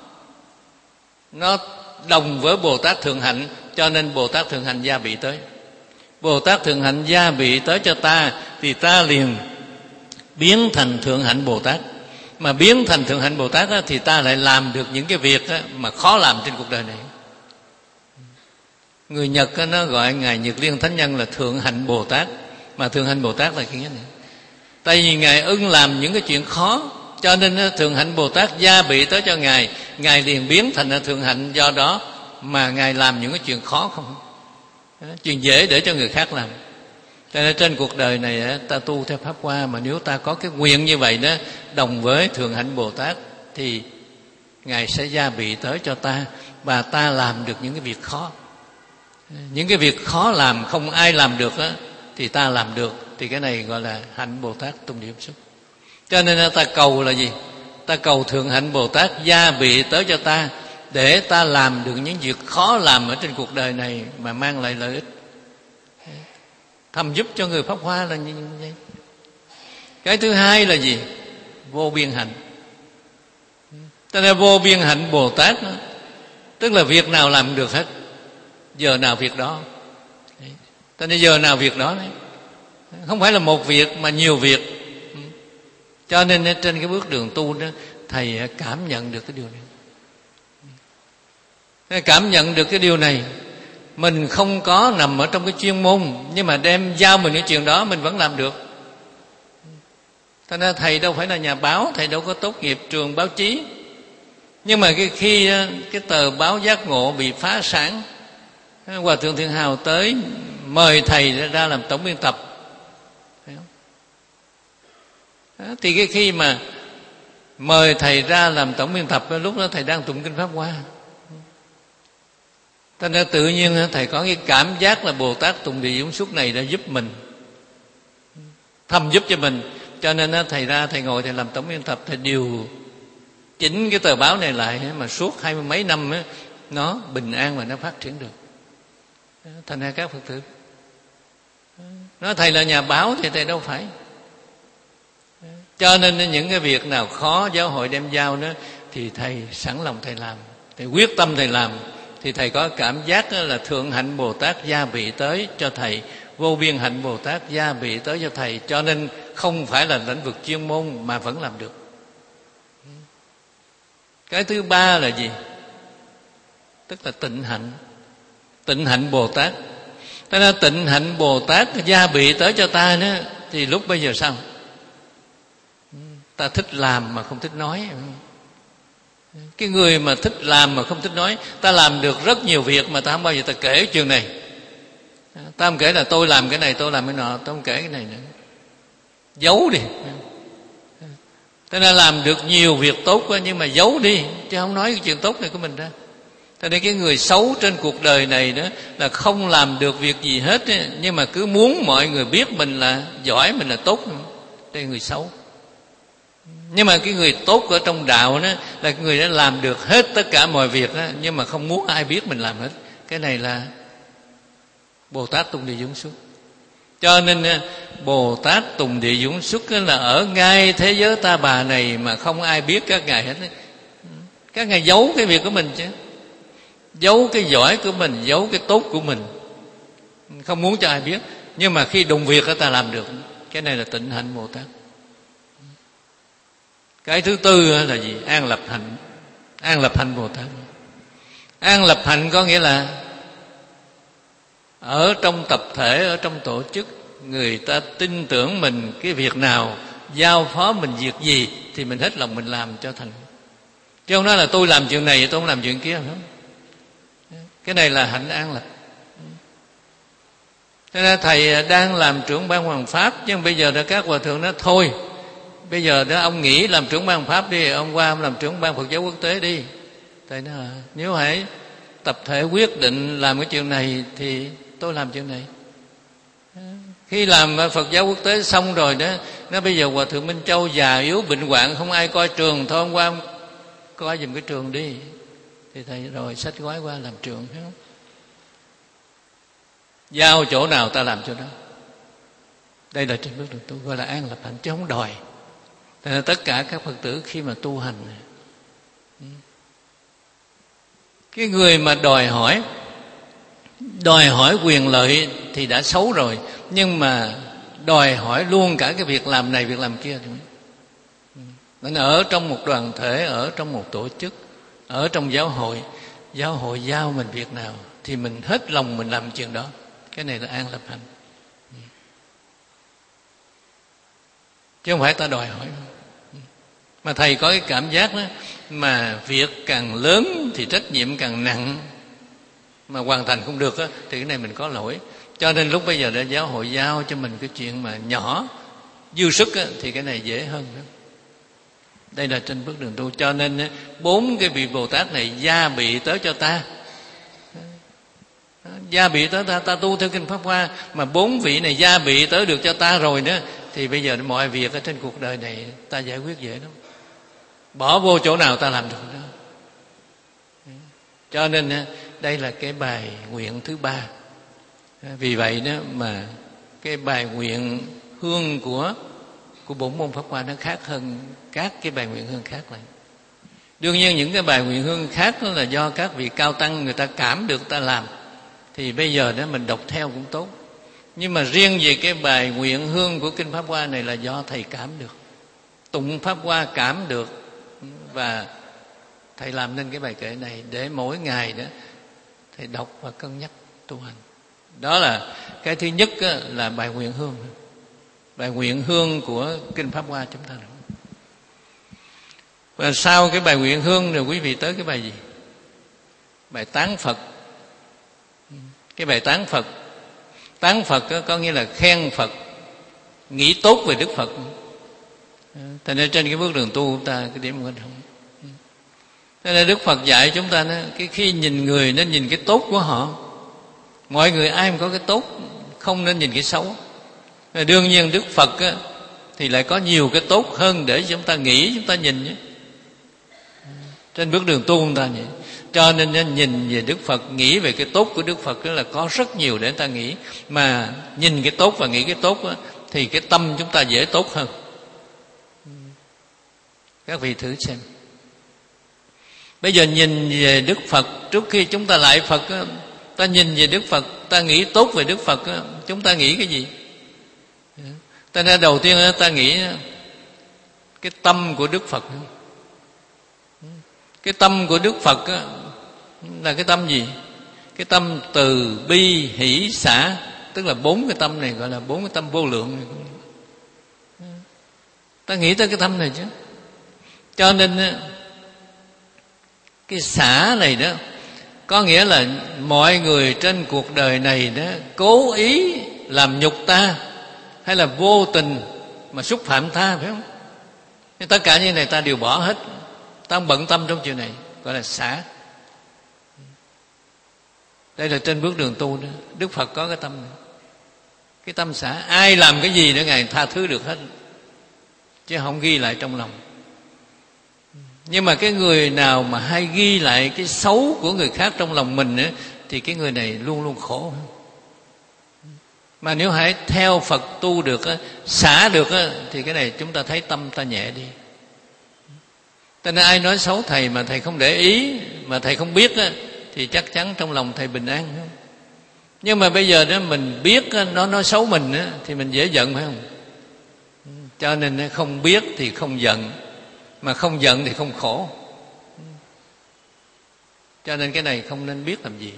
nó đồng với Bồ Tát thượng hạnh. Cho nên Bồ Tát thượng hạnh gia bị tới. Bồ Tát thượng hạnh gia bị tới cho ta, thì ta liền biến thành thượng hạnh Bồ Tát. Mà biến thành thượng hạnh Bồ Tát đó, thì ta lại làm được những cái việc đó mà khó làm trên cuộc đời này. Người Nhật đó, nó gọi ngài Nhật Liên Thánh Nhân là thượng hạnh Bồ Tát. Mà thượng hạnh Bồ Tát là cái này. Tại vì ngài ưng làm những cái chuyện khó, cho nên thượng hạnh Bồ Tát gia bị tới cho ngài, ngài liền biến thành thượng hạnh. Do đó mà ngài làm những cái chuyện khó không, chuyện dễ để cho người khác làm. Cho nên trên cuộc đời này ta tu theo Pháp Hoa, mà nếu ta có cái nguyện như vậy đó, đồng với thượng hạnh Bồ Tát, thì ngài sẽ gia bị tới cho ta, và ta làm được những cái việc khó. Những cái việc khó làm không ai làm được đó, thì ta làm được. Thì cái này gọi là hạnh Bồ Tát tùng địa xuất. Cho nên ta cầu là gì? Ta cầu thượng hạnh Bồ Tát gia bị tới cho ta, để ta làm được những việc khó làm ở trên cuộc đời này mà mang lại lợi ích, thầm giúp cho người Pháp Hoa là như vậy. Cái thứ hai là gì? Vô biên hạnh. Cho nên vô biên hạnh Bồ Tát đó, tức là việc nào làm được hết, giờ nào việc đó. Cho nên giờ nào việc đó đấy. Không phải là một việc mà nhiều việc. Cho nên trên cái bước đường tu đó, thầy cảm nhận được cái điều này. Cảm nhận được cái điều này, mình không có nằm ở trong cái chuyên môn, nhưng mà đem giao mình cái chuyện đó mình vẫn làm được. Thành ra thầy đâu phải là nhà báo, thầy đâu có tốt nghiệp trường báo chí. Nhưng mà cái khi cái tờ báo Giác Ngộ bị phá sản, Hòa thượng Thiện Hào tới mời thầy ra làm tổng biên tập. Thì cái khi mà mời thầy ra làm tổng biên tập, lúc đó thầy đang tụng kinh Pháp Hoa. Cho nên tự nhiên thầy có cái cảm giác là Bồ Tát Tùng Địa Dũng Xuất này đã giúp mình, thầm giúp cho mình. Cho nên thầy ra, thầy ngồi, thầy làm tổng biên tập, thầy điều chỉnh cái tờ báo này lại, mà suốt hai mươi mấy năm nó bình an và nó phát triển được. Thành ra các Phật tử nói thầy là nhà báo thì thầy đâu phải. Cho nên những cái việc nào khó giáo hội đem giao đó thì thầy sẵn lòng thầy làm, thầy quyết tâm thầy làm. Thì thầy có cảm giác là Thượng Hạnh Bồ Tát gia bị tới cho thầy, Vô Biên Hạnh Bồ Tát gia bị tới cho thầy. Cho nên không phải là lĩnh vực chuyên môn mà vẫn làm được. Cái thứ ba là gì? Tức là tịnh hạnh. Tịnh hạnh Bồ Tát. Thế nên tịnh hạnh Bồ Tát gia bị tới cho ta nữa, thì lúc bây giờ sao? Ta thích làm mà không thích nói. Cái người mà thích làm mà không thích nói, ta làm được rất nhiều việc mà ta không bao giờ ta kể chuyện này. Ta không kể là tôi làm cái này, tôi làm cái nọ, tôi không kể cái này nữa. Giấu đi. Thế nên làm được nhiều việc tốt quá, nhưng mà giấu đi, chứ không nói cái chuyện tốt này của mình ra. Thế nên cái người xấu trên cuộc đời này đó là không làm được việc gì hết, nhưng mà cứ muốn mọi người biết mình là giỏi, mình là tốt. Đây là người xấu. Nhưng mà cái người tốt ở trong đạo đó là cái người đã làm được hết tất cả mọi việc đó, nhưng mà không muốn ai biết mình làm hết. Cái này là Bồ Tát Tùng Địa Dũng Xuất. Cho nên Bồ Tát Tùng Địa Dũng Xuất là ở ngay thế giới ta bà này mà không ai biết các ngài hết. Các ngài giấu cái việc của mình chứ, giấu cái giỏi của mình, giấu cái tốt của mình, không muốn cho ai biết. Nhưng mà khi đụng việc ta làm được. Cái này là tịnh hạnh Bồ Tát. Cái thứ tư là gì? An lập hạnh. An lập hạnh Bồ Tát. An lập hạnh có nghĩa là ở trong tập thể, ở trong tổ chức, người ta tin tưởng mình cái việc nào, giao phó mình việc gì thì mình hết lòng mình làm cho thành. Chứ không nói là tôi làm chuyện này, tôi không làm chuyện kia. Không? Cái này là hạnh an lập. Thế nên thầy đang làm trưởng ban Hoàng Pháp, chứ bây giờ đã các hòa thượng nói thôi, bây giờ đó ông nghỉ làm trưởng ban Pháp đi, ông qua ông làm trưởng ban Phật giáo quốc tế đi. Thầy nói à, nếu hãy tập thể quyết định làm cái chuyện này thì tôi làm chuyện này. Khi làm Phật giáo quốc tế xong rồi đó, nó bây giờ hòa thượng Minh Châu già yếu bệnh hoạn, không ai coi trường, thôi hôm qua coi giùm cái trường đi. Thì thầy rồi xách gói qua làm trường, thấy không? Giao chỗ nào ta làm chỗ đó. Đây là trên bước đường tu, gọi là an lập hạnh, chứ không đòi. Nên tất cả các Phật tử khi mà tu hành, cái người mà đòi hỏi đòi hỏi quyền lợi thì đã xấu rồi, nhưng mà đòi hỏi luôn cả cái việc làm này việc làm kia. Nên ở trong một đoàn thể, ở trong một tổ chức, ở trong giáo hội, giáo hội giao mình việc nào thì mình hết lòng mình làm chuyện đó. Cái này là an lập hạnh, chứ không phải ta đòi hỏi. Mà thầy có cái cảm giác đó, mà việc càng lớn thì trách nhiệm càng nặng, mà hoàn thành không được đó, thì cái này mình có lỗi. Cho nên lúc bây giờ đã giáo hội giao cho mình cái chuyện mà nhỏ dư sức đó, thì cái này dễ hơn đó. Đây là trên bước đường tu. Cho nên bốn cái vị Bồ Tát này gia bị tới cho ta, gia bị tới ta, ta tu theo kinh Pháp Hoa, mà bốn vị này gia bị tới được cho ta rồi nữa, thì bây giờ mọi việc ở trên cuộc đời này ta giải quyết dễ lắm. Bỏ vô chỗ nào ta làm được đó. Cho nên đây là cái bài nguyện thứ ba. Vì vậy đó mà cái bài nguyện hương của của bốn môn Pháp Hoa nó khác hơn các cái bài nguyện hương khác lại. Đương nhiên những cái bài nguyện hương khác đó là do các vị cao tăng người ta cảm được ta làm, thì bây giờ đó mình đọc theo cũng tốt. Nhưng mà riêng về cái bài nguyện hương của kinh Pháp Hoa này là do thầy cảm được, tụng Pháp Hoa cảm được, và thầy làm nên cái bài kệ này để mỗi ngày đó thầy đọc và cân nhắc tu hành. Đó là cái thứ nhất là bài nguyện hương. bài nguyện hương của kinh Pháp Hoa chúng ta. Và sau cái bài nguyện hương rồi quý vị tới cái bài gì? Bài tán Phật. Cái bài tán Phật, tán Phật có nghĩa là khen Phật, nghĩ tốt về Đức Phật. Thành ra trên cái bước đường tu chúng ta cái điểm quan trọng. Thế nên Đức Phật dạy chúng ta đó, cái khi nhìn người nên nhìn cái tốt của họ. Mọi người ai cũng có cái tốt, không nên nhìn cái xấu. Đương nhiên Đức Phật á, thì lại có nhiều cái tốt hơn để chúng ta nghĩ, chúng ta nhìn nhé. Trên bước đường tu chúng ta vậy. Cho nên, nên nhìn về Đức Phật, nghĩ về cái tốt của Đức Phật đó là có rất nhiều để ta nghĩ. Mà nhìn cái tốt và nghĩ cái tốt đó, thì cái tâm chúng ta dễ tốt hơn. Các vị thử xem. Bây giờ nhìn về Đức Phật, trước khi chúng ta lại Phật đó, ta nhìn về Đức Phật, ta nghĩ tốt về Đức Phật đó, chúng ta nghĩ cái gì? Ta nên đầu tiên ta nghĩ cái tâm của Đức Phật. Cái tâm của Đức Phật là cái tâm gì? Cái tâm từ bi hỷ xả, tức là bốn cái tâm này gọi là bốn cái tâm vô lượng này. Ta nghĩ tới cái tâm này chứ. Cho nên cái xả này đó có nghĩa là mọi người trên cuộc đời này đó cố ý làm nhục ta, hay là vô tình mà xúc phạm ta, phải không? Nhưng tất cả những này ta đều bỏ hết, ta không bận tâm trong chuyện này, gọi là xả. Đây là trên bước đường tu đó, Đức Phật có cái tâm này. Cái tâm xả, ai làm cái gì nữa Ngài tha thứ được hết, chứ không ghi lại trong lòng. Nhưng mà cái người nào mà hay ghi lại cái xấu của người khác trong lòng mình ấy, thì cái người này luôn luôn khổ. Mà nếu hãy theo Phật tu được, xả được, thì cái này chúng ta thấy tâm ta nhẹ đi. Cho nên ai nói xấu thầy mà thầy không để ý, mà thầy không biết, thì chắc chắn trong lòng thầy bình an. Nhưng mà bây giờ đó mình biết nó nói xấu mình, thì mình dễ giận, phải không? Cho nên không biết thì không giận, mà không giận thì không khổ. Cho nên cái này không nên biết làm gì.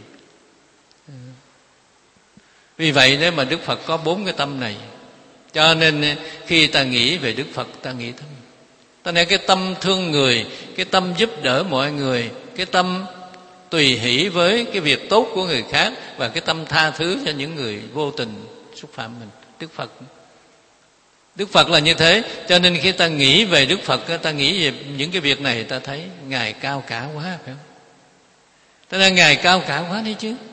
Vì vậy nếu mà Đức Phật có bốn cái tâm này, cho nên khi ta nghĩ về Đức Phật, ta nghĩ tâm, ta nói cái tâm thương người, cái tâm giúp đỡ mọi người, cái tâm tùy hỷ với cái việc tốt của người khác, và cái tâm tha thứ cho những người vô tình xúc phạm mình. Đức Phật Đức Phật là như thế. Cho nên khi ta nghĩ về Đức Phật, ta nghĩ về những cái việc này, ta thấy Ngài cao cả quá, phải không? Ta nói Ngài cao cả quá đấy chứ.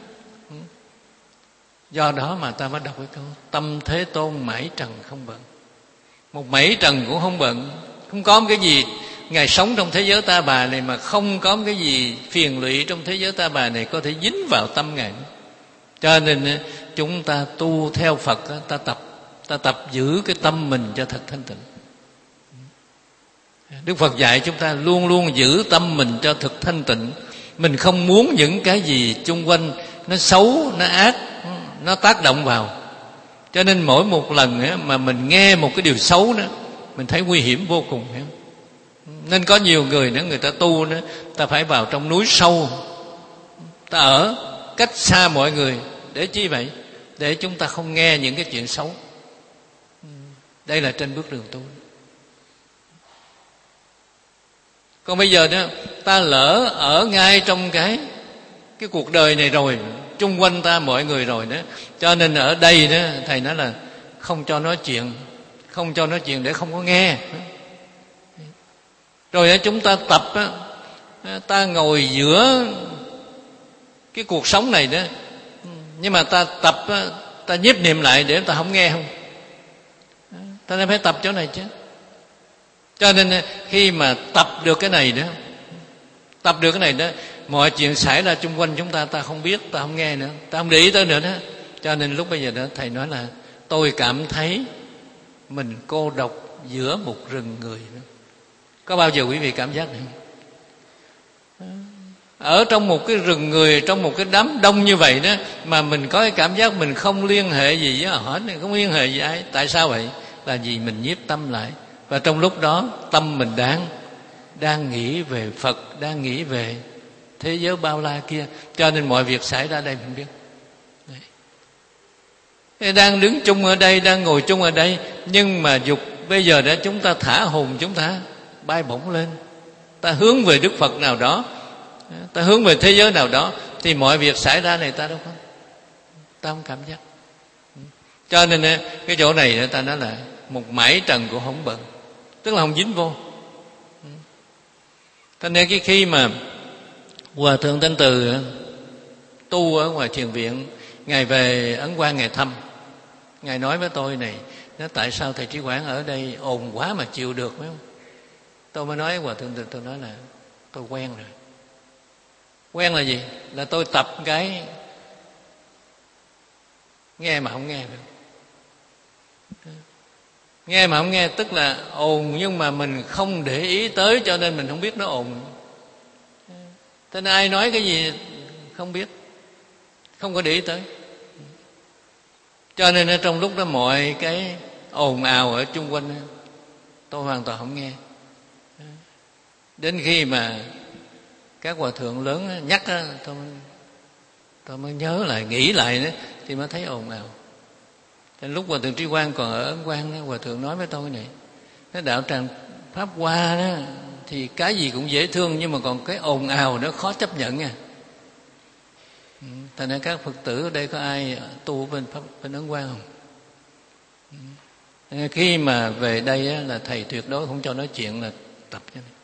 Do đó mà ta mới đọc cái câu tâm Thế Tôn mãi trần không bận. Một mảy trần cũng không bận. Không có cái gì. Ngài sống trong thế giới ta bà này mà không có cái gì phiền lụy trong thế giới ta bà này có thể dính vào tâm Ngài. Cho nên chúng ta tu theo Phật, ta tập ta tập giữ cái tâm mình cho thật thanh tịnh. Đức Phật dạy chúng ta luôn luôn giữ tâm mình cho thật thanh tịnh. Mình không muốn những cái gì xung quanh nó xấu, nó ác, nó tác động vào. Cho nên mỗi một lần mà mình nghe một cái điều xấu đó, mình thấy nguy hiểm vô cùng. Nên có nhiều người nữa, người ta tu nữa, ta phải vào trong núi sâu, ta ở cách xa mọi người. Để chi vậy? Để chúng ta không nghe những cái chuyện xấu. Đây là trên bước đường tu. Còn bây giờ đó, ta lỡ ở ngay trong cái cái cuộc đời này rồi, chung quanh ta mọi người rồi đó, cho nên ở đây đó thầy nói là không cho nói chuyện, không cho nói chuyện để không có nghe. Rồi đó, chúng ta tập đó, ta ngồi giữa cái cuộc sống này đó, nhưng mà ta tập đó, ta nhiếp niệm lại để ta không nghe không. Ta nên phải tập chỗ này chứ. Cho nên khi mà tập được cái này đó, tập được cái này đó, mọi chuyện xảy ra xung quanh chúng ta, ta không biết, ta không nghe nữa, ta không để ý tới nữa đó. Cho nên lúc bây giờ đó thầy nói là tôi cảm thấy mình cô độc giữa một rừng người nữa. Có bao giờ quý vị cảm giác này? Ở trong một cái rừng người, trong một cái đám đông như vậy đó, mà mình có cái cảm giác mình không liên hệ gì với họ, không liên hệ gì ai. Tại sao vậy? Là vì mình nhiếp tâm lại. Và trong lúc đó tâm mình đang đang nghĩ về Phật, đang nghĩ về thế giới bao la kia. Cho nên mọi việc xảy ra đây mình biết. Đấy. Đang đứng chung ở đây, đang ngồi chung ở đây, Nhưng mà dục bây giờ đã chúng ta thả hồn chúng ta bay bổng lên, ta hướng về Đức Phật nào đó, ta hướng về thế giới nào đó, thì mọi việc xảy ra này ta đâu có, ta không cảm giác. Cho nên cái chỗ này ta nói là một mảy trần cũng không bận, tức là không dính vô. Cho nên cái khi mà Hòa Thượng Thanh Từ tu ở ngoài thiền viện, Ngài về Ấn Quang Ngài thăm, Ngài nói với tôi này, nói tại sao thầy Trí Quảng ở đây ồn quá mà chịu được phải không? Tôi mới nói Hòa Thượng Từ, tôi nói là tôi quen rồi. Quen là gì? Là tôi tập cái nghe mà không nghe phải không? Nghe mà không nghe tức là ồn, nhưng mà mình không để ý tới, cho nên mình không biết nó ồn. Thế nên ai nói cái gì không biết, không có để ý tới. Cho nên trong lúc đó mọi cái ồn ào ở chung quanh tôi hoàn toàn không nghe. Đến khi mà các hòa thượng lớn nhắc đó, tôi mới, tôi mới nhớ lại, nghĩ lại nữa, thì mới thấy ồn ào. Đến lúc Hòa Thượng Trí Quang còn ở Ấn Quang đó, Hòa Thượng nói với tôi này, cái đạo tràng Pháp Hoa đó thì cái gì cũng dễ thương, nhưng mà còn cái ồn ào nó khó chấp nhận nha. Thành ra các Phật tử ở đây có ai tu bên Pháp, bên Ấn Quang không? Khi mà về đây á, là thầy tuyệt đối không cho nói chuyện, là tập cho này.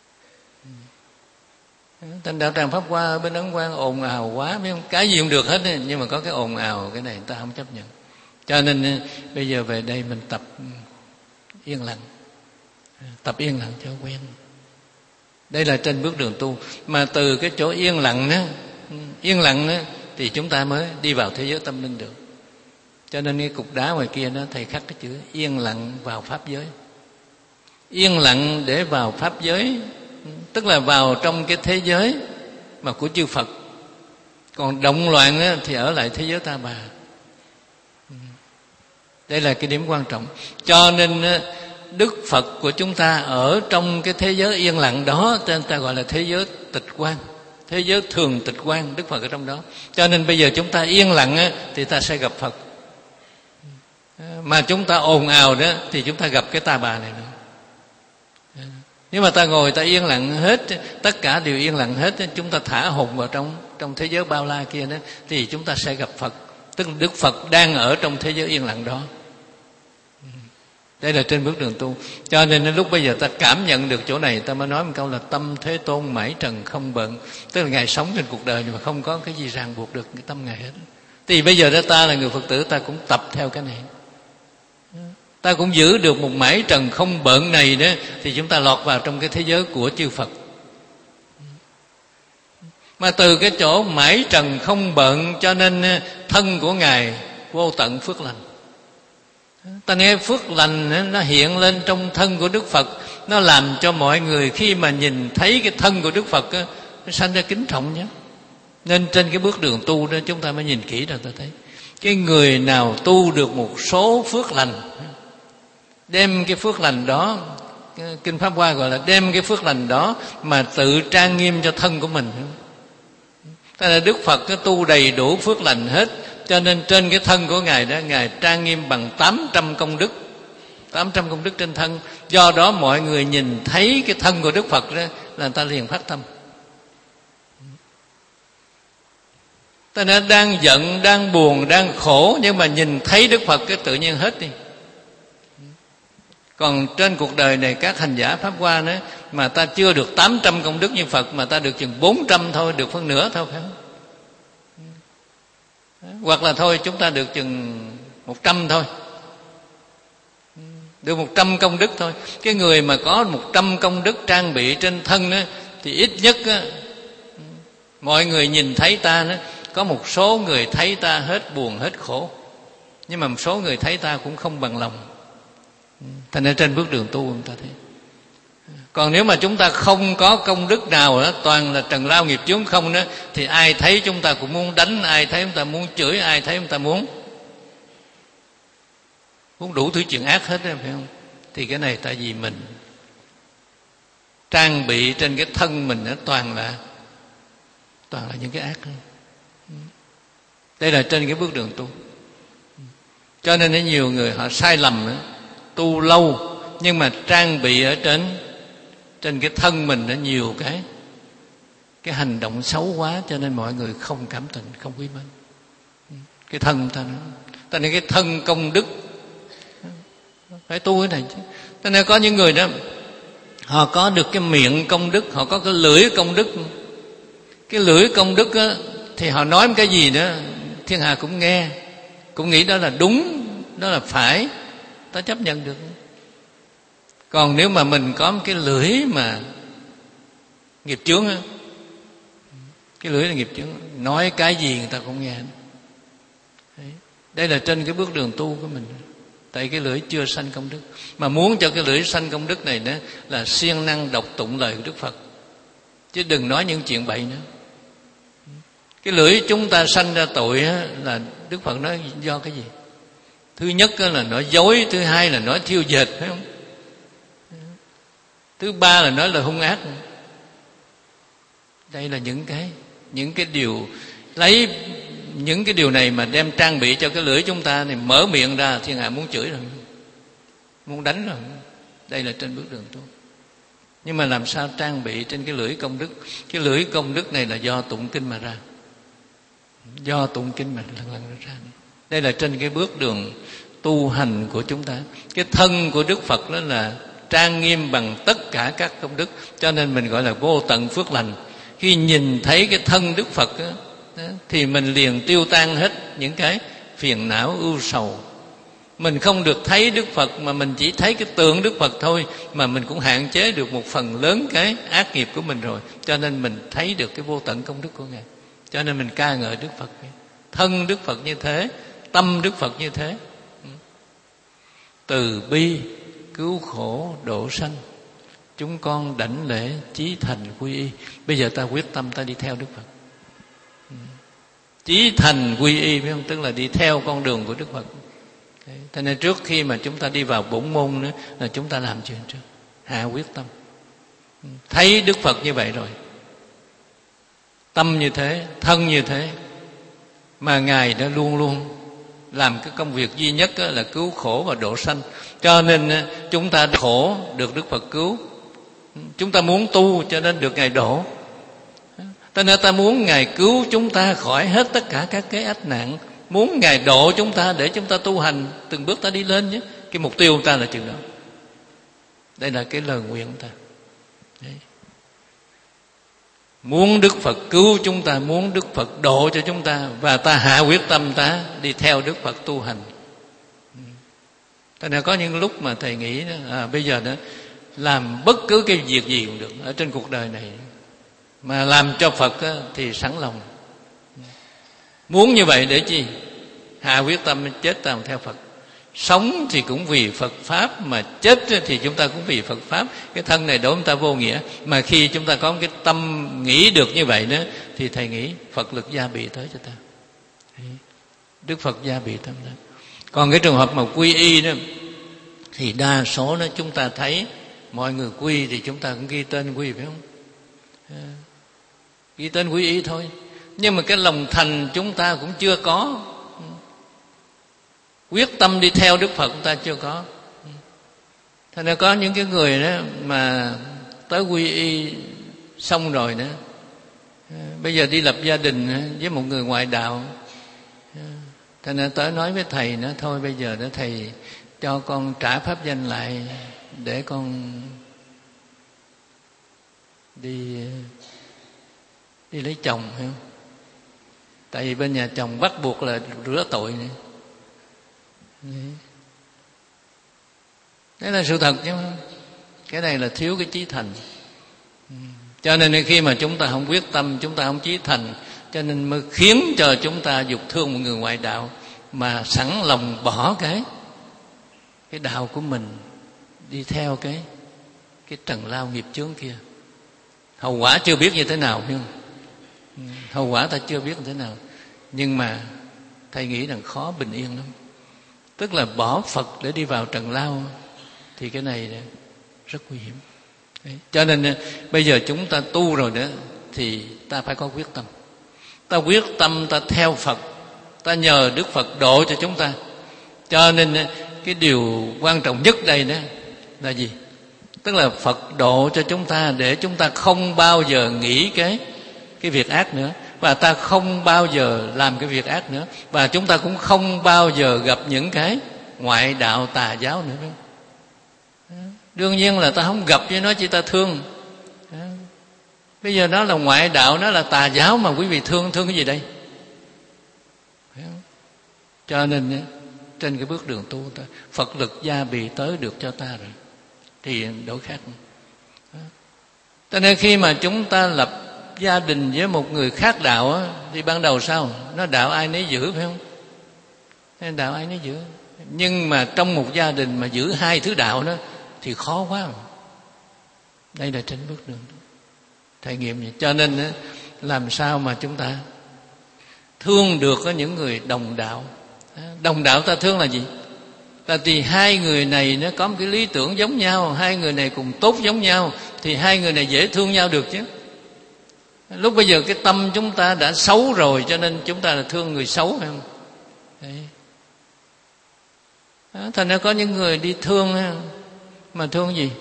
Thành đạo tràng Pháp Hoa ở bên Ấn Quang ồn ào quá, biết không? Cái gì cũng được hết, nhưng mà có cái ồn ào, cái này người ta không chấp nhận. Cho nên bây giờ về đây mình tập yên lặng, tập yên lặng cho quen. Đây là trên bước đường tu. Mà từ cái chỗ yên lặng đó, yên lặng đó, thì chúng ta mới đi vào thế giới tâm linh được. Cho nên cái cục đá ngoài kia nó thầy khắc cái chữ yên lặng vào pháp giới. Yên lặng để vào pháp giới, tức là vào trong cái thế giới mà của chư Phật. Còn động loạn đó, thì ở lại thế giới ta bà. Đây là cái điểm quan trọng. Cho nên Đức Phật của chúng ta ở trong cái thế giới yên lặng đó, tên ta gọi là thế giới tịch quan, thế giới thường tịch quan, Đức Phật ở trong đó. Cho nên bây giờ chúng ta yên lặng thì ta sẽ gặp Phật. Mà chúng ta ồn ào đó thì chúng ta gặp cái ta bà này nữa. Nếu mà ta ngồi ta yên lặng hết, tất cả đều yên lặng hết, chúng ta thả hồn vào trong trong thế giới bao la kia đó, thì chúng ta sẽ gặp Phật. Tức là Đức Phật đang ở trong thế giới yên lặng đó. Đây là trên bước đường tu. Cho nên lúc bây giờ ta cảm nhận được chỗ này, ta mới nói một câu là tâm Thế Tôn mãi trần không bận. Tức là Ngài sống trên cuộc đời mà không có cái gì ràng buộc được cái tâm Ngài hết. Thì bây giờ đó ta là người Phật tử, ta cũng tập theo cái này, ta cũng giữ được một mãi trần không bận này đó, thì chúng ta lọt vào trong cái thế giới của chư Phật. Mà từ cái chỗ mãi trần không bận, cho nên thân của Ngài vô tận phước lành. Ta nghe phước lành nó hiện lên trong thân của Đức Phật, nó làm cho mọi người khi mà nhìn thấy cái thân của Đức Phật nó sanh ra kính trọng nhé. Nên trên cái bước đường tu đó chúng ta mới nhìn kỹ rồi ta thấy cái người nào tu được một số phước lành, đem cái phước lành đó, Kinh Pháp Hoa gọi là đem cái phước lành đó mà tự trang nghiêm cho thân của mình. Thế là Đức Phật cái tu đầy đủ phước lành hết, cho nên trên cái thân của Ngài đó, Ngài trang nghiêm bằng tám trăm công đức, tám trăm công đức trên thân. Do đó mọi người nhìn thấy cái thân của Đức Phật đó là người ta liền phát tâm. Ta nên đang giận, đang buồn, đang khổ, nhưng mà nhìn thấy Đức Phật cái tự nhiên hết đi. Còn trên cuộc đời này các hành giả Pháp Hoa nữa, mà ta chưa được tám trăm công đức như Phật, mà ta được chừng bốn trăm thôi, được phân nửa thôi phải không? Hoặc là thôi chúng ta được chừng một trăm thôi, được một trăm công đức thôi. Cái người mà có một trăm công đức trang bị trên thân đó, thì ít nhất đó, mọi người nhìn thấy ta đó, có một số người thấy ta hết buồn hết khổ, nhưng mà một số người thấy ta cũng không bằng lòng. Thành ra trên bước đường tu chúng ta thấy. Còn nếu mà chúng ta không có công đức nào đó, toàn là trần lao nghiệp chướng không đó, thì ai thấy chúng ta cũng muốn đánh, ai thấy chúng ta muốn chửi, ai thấy chúng ta muốn muốn đủ thứ chuyện ác hết đó, phải không? Thì cái này tại vì mình trang bị trên cái thân mình đó, toàn là toàn là những cái ác đó. Đây là trên cái bước đường tu. Cho nên nhiều người họ sai lầm đó, tu lâu, nhưng mà trang bị ở trên trên cái thân mình nó nhiều cái cái hành động xấu quá, cho nên mọi người không cảm tình, không quý mến cái thân ta nữa. Ta nên cái thân công đức phải tu cái này chứ. Cho nên có những người đó họ có được cái miệng công đức, họ có cái lưỡi công đức. Cái lưỡi công đức á, thì họ nói cái gì đó thiên hạ cũng nghe, cũng nghĩ đó là đúng, đó là phải, ta chấp nhận được. Còn nếu mà mình có một cái lưỡi mà nghiệp chướng á, cái lưỡi là nghiệp chướng, nói cái gì người ta cũng nghe. Đấy. Đây là trên cái bước đường tu của mình. Tại cái lưỡi chưa sanh công đức. Mà muốn cho cái lưỡi sanh công đức này đó là siêng năng đọc tụng lời của Đức Phật, chứ đừng nói những chuyện bậy nữa. Cái lưỡi chúng ta sanh ra tội á, là Đức Phật nói do cái gì? Thứ nhất là nói dối, thứ hai là nói thiêu dệt, phải không? Thứ ba là nói lời hung ác. Đây là những cái những cái điều, lấy những cái điều này mà đem trang bị cho cái lưỡi chúng ta, thì mở miệng ra thiên hạ muốn chửi rồi, muốn đánh rồi. Đây là trên bước đường tu. Nhưng mà làm sao trang bị trên cái lưỡi công đức? Cái lưỡi công đức này là do tụng kinh mà ra, do tụng kinh mà lần lần ra. Đây là trên cái bước đường tu hành của chúng ta. Cái thân của Đức Phật đó là trang nghiêm bằng tất cả các công đức, cho nên mình gọi là vô tận phước lành. Khi nhìn thấy cái thân Đức Phật đó, đó, thì mình liền tiêu tan hết những cái phiền não ưu sầu. Mình không được thấy Đức Phật mà mình chỉ thấy cái tượng Đức Phật thôi, mà mình cũng hạn chế được một phần lớn cái ác nghiệp của mình rồi. Cho nên mình thấy được cái vô tận công đức của Ngài. Cho nên mình ca ngợi Đức Phật. Thân Đức Phật như thế, tâm Đức Phật như thế. Từ bi cứu khổ độ sanh, chúng con đảnh lễ chí thành quy y. Bây giờ ta quyết tâm ta đi theo Đức Phật. Chí thành quy y, phải không? Tức là đi theo con đường của Đức Phật. Thế nên trước khi mà chúng ta đi vào bổn môn nữa, là chúng ta làm chuyện trước, hạ quyết tâm. Thấy Đức Phật như vậy rồi, tâm như thế, thân như thế, mà Ngài đã luôn luôn làm cái công việc duy nhất là cứu khổ và độ sanh. Cho nên chúng ta khổ được Đức Phật cứu, chúng ta muốn tu cho nên được Ngài độ. Cho nên ta muốn Ngài cứu chúng ta khỏi hết tất cả các cái ách nạn, muốn Ngài độ chúng ta để chúng ta tu hành từng bước ta đi lên nhé. Cái mục tiêu của ta là chừng đó. Đây là cái lời nguyện của ta. Đấy. Muốn Đức Phật cứu chúng ta, muốn Đức Phật độ cho chúng ta, và ta hạ quyết tâm ta đi theo Đức Phật tu hành. Thế nên có những lúc mà thầy nghĩ đó, à, bây giờ đó làm bất cứ cái việc gì cũng được ở trên cuộc đời này, mà làm cho Phật đó, thì sẵn lòng. Muốn như vậy để chi? Hạ quyết tâm chết ta theo Phật. Sống thì cũng vì Phật Pháp, mà chết thì chúng ta cũng vì Phật Pháp. Cái thân này đối với chúng ta vô nghĩa. Mà khi chúng ta có cái tâm nghĩ được như vậy đó, thì thầy nghĩ Phật lực gia bị tới cho ta. Đức Phật gia bị tâm đó. Còn cái trường hợp mà quy y đó, thì đa số đó chúng ta thấy mọi người quy thì chúng ta cũng ghi tên quy, phải không? Ghi tên quy y thôi. Nhưng mà cái lòng thành chúng ta cũng chưa có. Quyết tâm đi theo Đức Phật chúng ta chưa có. Thế nên có những cái người đó mà tới quy y xong rồi đó, bây giờ đi lập gia đình với một người ngoại đạo. Thế nên tới nói với thầy nó, thôi bây giờ đó thầy cho con trả pháp danh lại để con đi đi lấy chồng, phải không? Tại vì bên nhà chồng bắt buộc là rửa tội này. Đấy là sự thật chứ không? Cái này là thiếu cái chí thành. Cho nên khi mà chúng ta không quyết tâm, chúng ta không chí thành, cho nên mới khiến cho chúng ta dục thương một người ngoại đạo, mà sẵn lòng bỏ cái cái đạo của mình đi theo cái cái trần lao nghiệp chướng kia. Hậu quả chưa biết như thế nào, phải không? Hậu quả ta chưa biết như thế nào, nhưng mà thầy nghĩ rằng khó bình yên lắm. Tức là bỏ Phật để đi vào trần lao, thì cái này rất nguy hiểm. Đấy. Cho nên bây giờ chúng ta tu rồi đó, thì ta phải có quyết tâm. Ta quyết tâm ta theo Phật, ta nhờ Đức Phật độ cho chúng ta. Cho nên cái điều quan trọng nhất đây đó là gì? Tức là Phật độ cho chúng ta để chúng ta không bao giờ nghĩ cái cái việc ác nữa, và ta không bao giờ làm cái việc ác nữa, và chúng ta cũng không bao giờ gặp những cái ngoại đạo tà giáo nữa. Đương nhiên là ta không gặp với nó, chỉ ta thương. Bây giờ nó là ngoại đạo, nó là tà giáo mà quý vị thương thương cái gì đây? Cho nên trên cái bước đường tu ta, Phật lực gia bì tới được cho ta rồi thì đổi khác. Cho nên khi mà chúng ta lập gia đình với một người khác đạo á, thì ban đầu sao? Nó đạo ai nấy giữ, phải không? Nên đạo ai nấy giữ. Nhưng mà trong một gia đình mà giữ hai thứ đạo đó thì khó quá. Đây là trên bước đường trải nghiệm vậy. Cho nên làm sao mà chúng ta thương được có những người đồng đạo. Đồng đạo ta thương là gì? Là thì hai người này nó có một cái lý tưởng giống nhau, hai người này cùng tốt giống nhau, thì hai người này dễ thương nhau được chứ. Lúc bây giờ cái tâm chúng ta đã xấu rồi, cho nên chúng ta là thương người xấu, phải không? Đấy. Đó, thành ra có những người đi thương mà thương gì?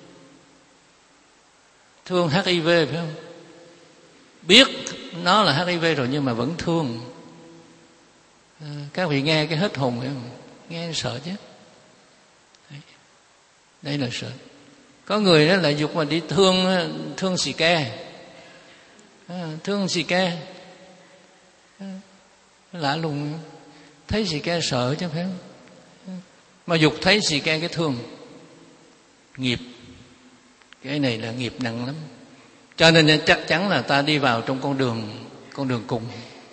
Thương hát i vê, phải không? Biết nó là hát i vê rồi nhưng mà vẫn thương. À, các vị nghe cái hết hồn, phải không? Nghe sợ chứ. Đấy. Đây là sợ. Có người đó lại dục mà đi thương thương xì ke, à, thương xì ke, à, lạ lùng, thấy xì ke sợ chứ, phải không? Mà dục thấy xì ke cái thương. Nghiệp, cái này là nghiệp nặng lắm. Cho nên chắc chắn là ta đi vào trong con đường con đường cùng.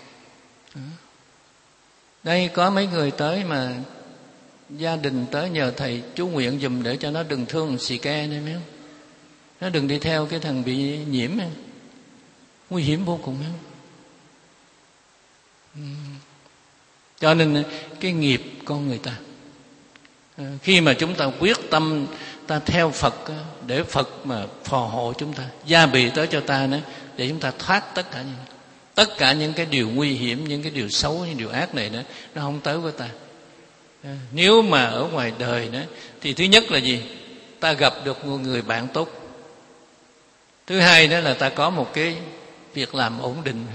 Đây có mấy người tới mà gia đình tới nhờ thầy chú nguyện giùm để cho nó đừng thương xì ke này, phải không? Nó đừng đi theo cái thằng bị nhiễm, nguy hiểm vô cùng, phải không? Cho nên cái nghiệp con người ta, khi mà chúng ta quyết tâm ta theo Phật để Phật mà phò hộ chúng ta, gia bì tới cho ta nữa, để chúng ta thoát tất cả những tất cả những cái điều nguy hiểm, những cái điều xấu, những điều ác này nữa, nó không tới với ta. Nếu mà ở ngoài đời nữa thì thứ nhất là gì? Ta gặp được một người bạn tốt. Thứ hai đó là ta có một cái việc làm ổn định.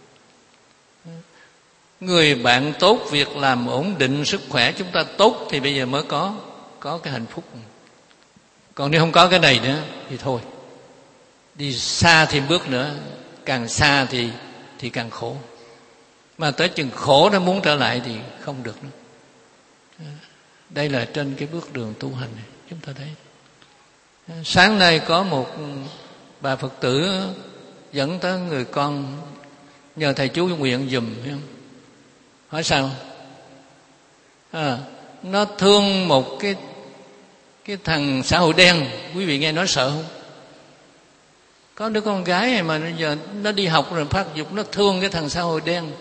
Người bạn tốt, việc làm ổn định, sức khỏe chúng ta tốt thì bây giờ mới có có cái hạnh phúc. Còn nếu không có cái này nữa thì thôi, đi xa thêm bước nữa, càng xa thì thì càng khổ. Mà tới chừng khổ nó muốn trở lại thì không được nữa. Đây là trên cái bước đường tu hành này, chúng ta thấy. Sáng nay có một bà Phật tử dẫn tới người con nhờ thầy chú nguyện giùm, phải không? Hỏi sao? À, nó thương một cái cái thằng xã hội đen. Quý vị nghe nói sợ không? Có đứa con gái này mà bây giờ nó đi học rồi phát dục, nó thương cái thằng xã hội đen.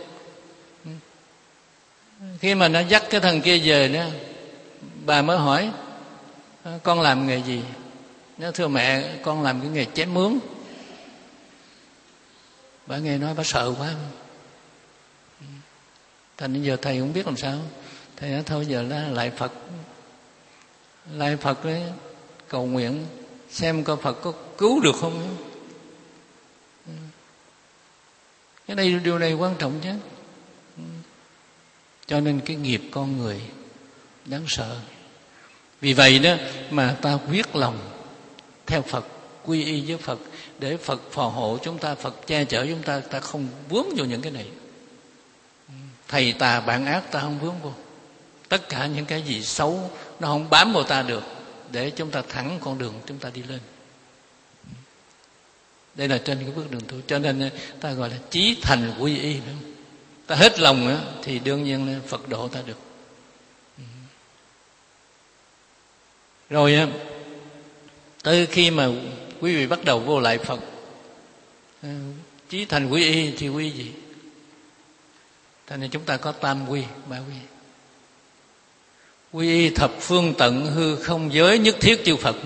Khi mà nó dắt cái thằng kia về đó, bà mới hỏi con làm nghề gì? Nó thưa mẹ, con làm cái nghề chém mướn. Bà nghe nói bà sợ quá. Thành bây giờ thầy không biết làm sao. Thầy nói thôi giờ là lại Phật, lại Phật đấy, cầu nguyện xem coi Phật có cứu được không. Cái này điều này quan trọng chứ. Cho nên cái nghiệp con người đáng sợ. Vì vậy đó mà ta quyết lòng theo Phật, quy y với Phật, để Phật phò hộ chúng ta, Phật che chở chúng ta, ta không vướng vào những cái này. Thầy tà bạn ác ta không vướng vô. Tất cả những cái gì xấu nó không bám vào ta được, để chúng ta thẳng con đường chúng ta đi lên. Đây là trên cái bước đường tu. Cho nên ta gọi là chí thành quy y. Ta hết lòng nữa, thì đương nhiên là Phật độ ta được. Rồi tới khi mà quý vị bắt đầu vô lại Phật, chí thành quy y thì quy gì? Thành nên chúng ta có tam quy, ba quy. Quy y thập phương tận hư không giới nhất thiết chư Phật.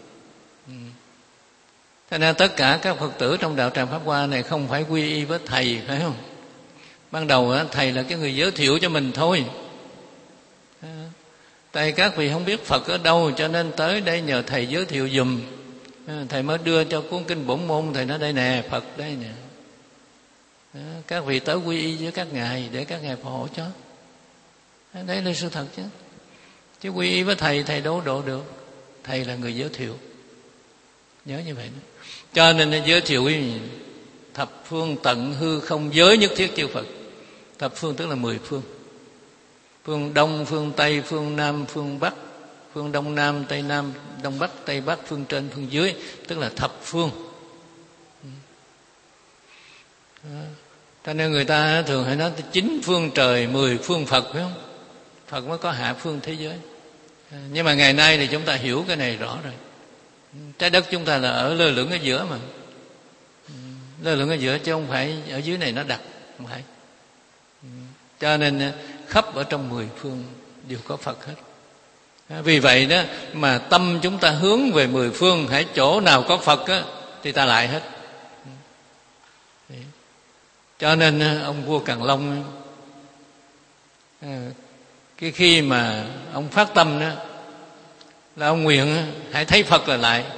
Cho nên tất cả các Phật tử trong đạo Tràng Pháp Hoa này không phải quy y với thầy, phải không? Ban đầu thầy là cái người giới thiệu cho mình thôi. tại các vị không biết Phật ở đâu, cho nên tới đây nhờ thầy giới thiệu giùm. Thầy mới đưa cho cuốn kinh Bổn Môn, thầy nói đây nè, Phật đây nè. Các vị tới quy y với các ngài để các ngài phù hộ cho. Đấy là sự thật chứ. Chứ quy y với thầy, thầy đâu độ được. Thầy là người giới thiệu. Nhớ như vậy đó. Cho nên giới thiệu quý vị, thập phương tận hư không giới nhất thiết chư Phật. Thập phương tức là mười phương. Phương Đông, phương Tây, phương Nam, phương Bắc. Phương Đông Nam, Tây Nam, Đông Bắc, Tây Bắc, phương trên, phương dưới. Tức là thập phương. Cho nên người ta thường hay nói chín phương trời, mười phương Phật, phải không? Phật mới có hạ phương thế giới. Nhưng mà ngày nay thì chúng ta hiểu cái này rõ rồi. Trái đất chúng ta là ở lơ lửng ở giữa mà. Lơ lửng ở giữa chứ không phải ở dưới này nó đặt. Không phải. Cho nên khắp ở trong mười phương đều có Phật hết. Vì vậy đó mà tâm chúng ta hướng về mười phương, hãy chỗ nào có Phật á, thì ta lại hết. Cho nên ông vua Càn Long, cái khi mà ông phát tâm đó là ông nguyện hãy thấy Phật là lại.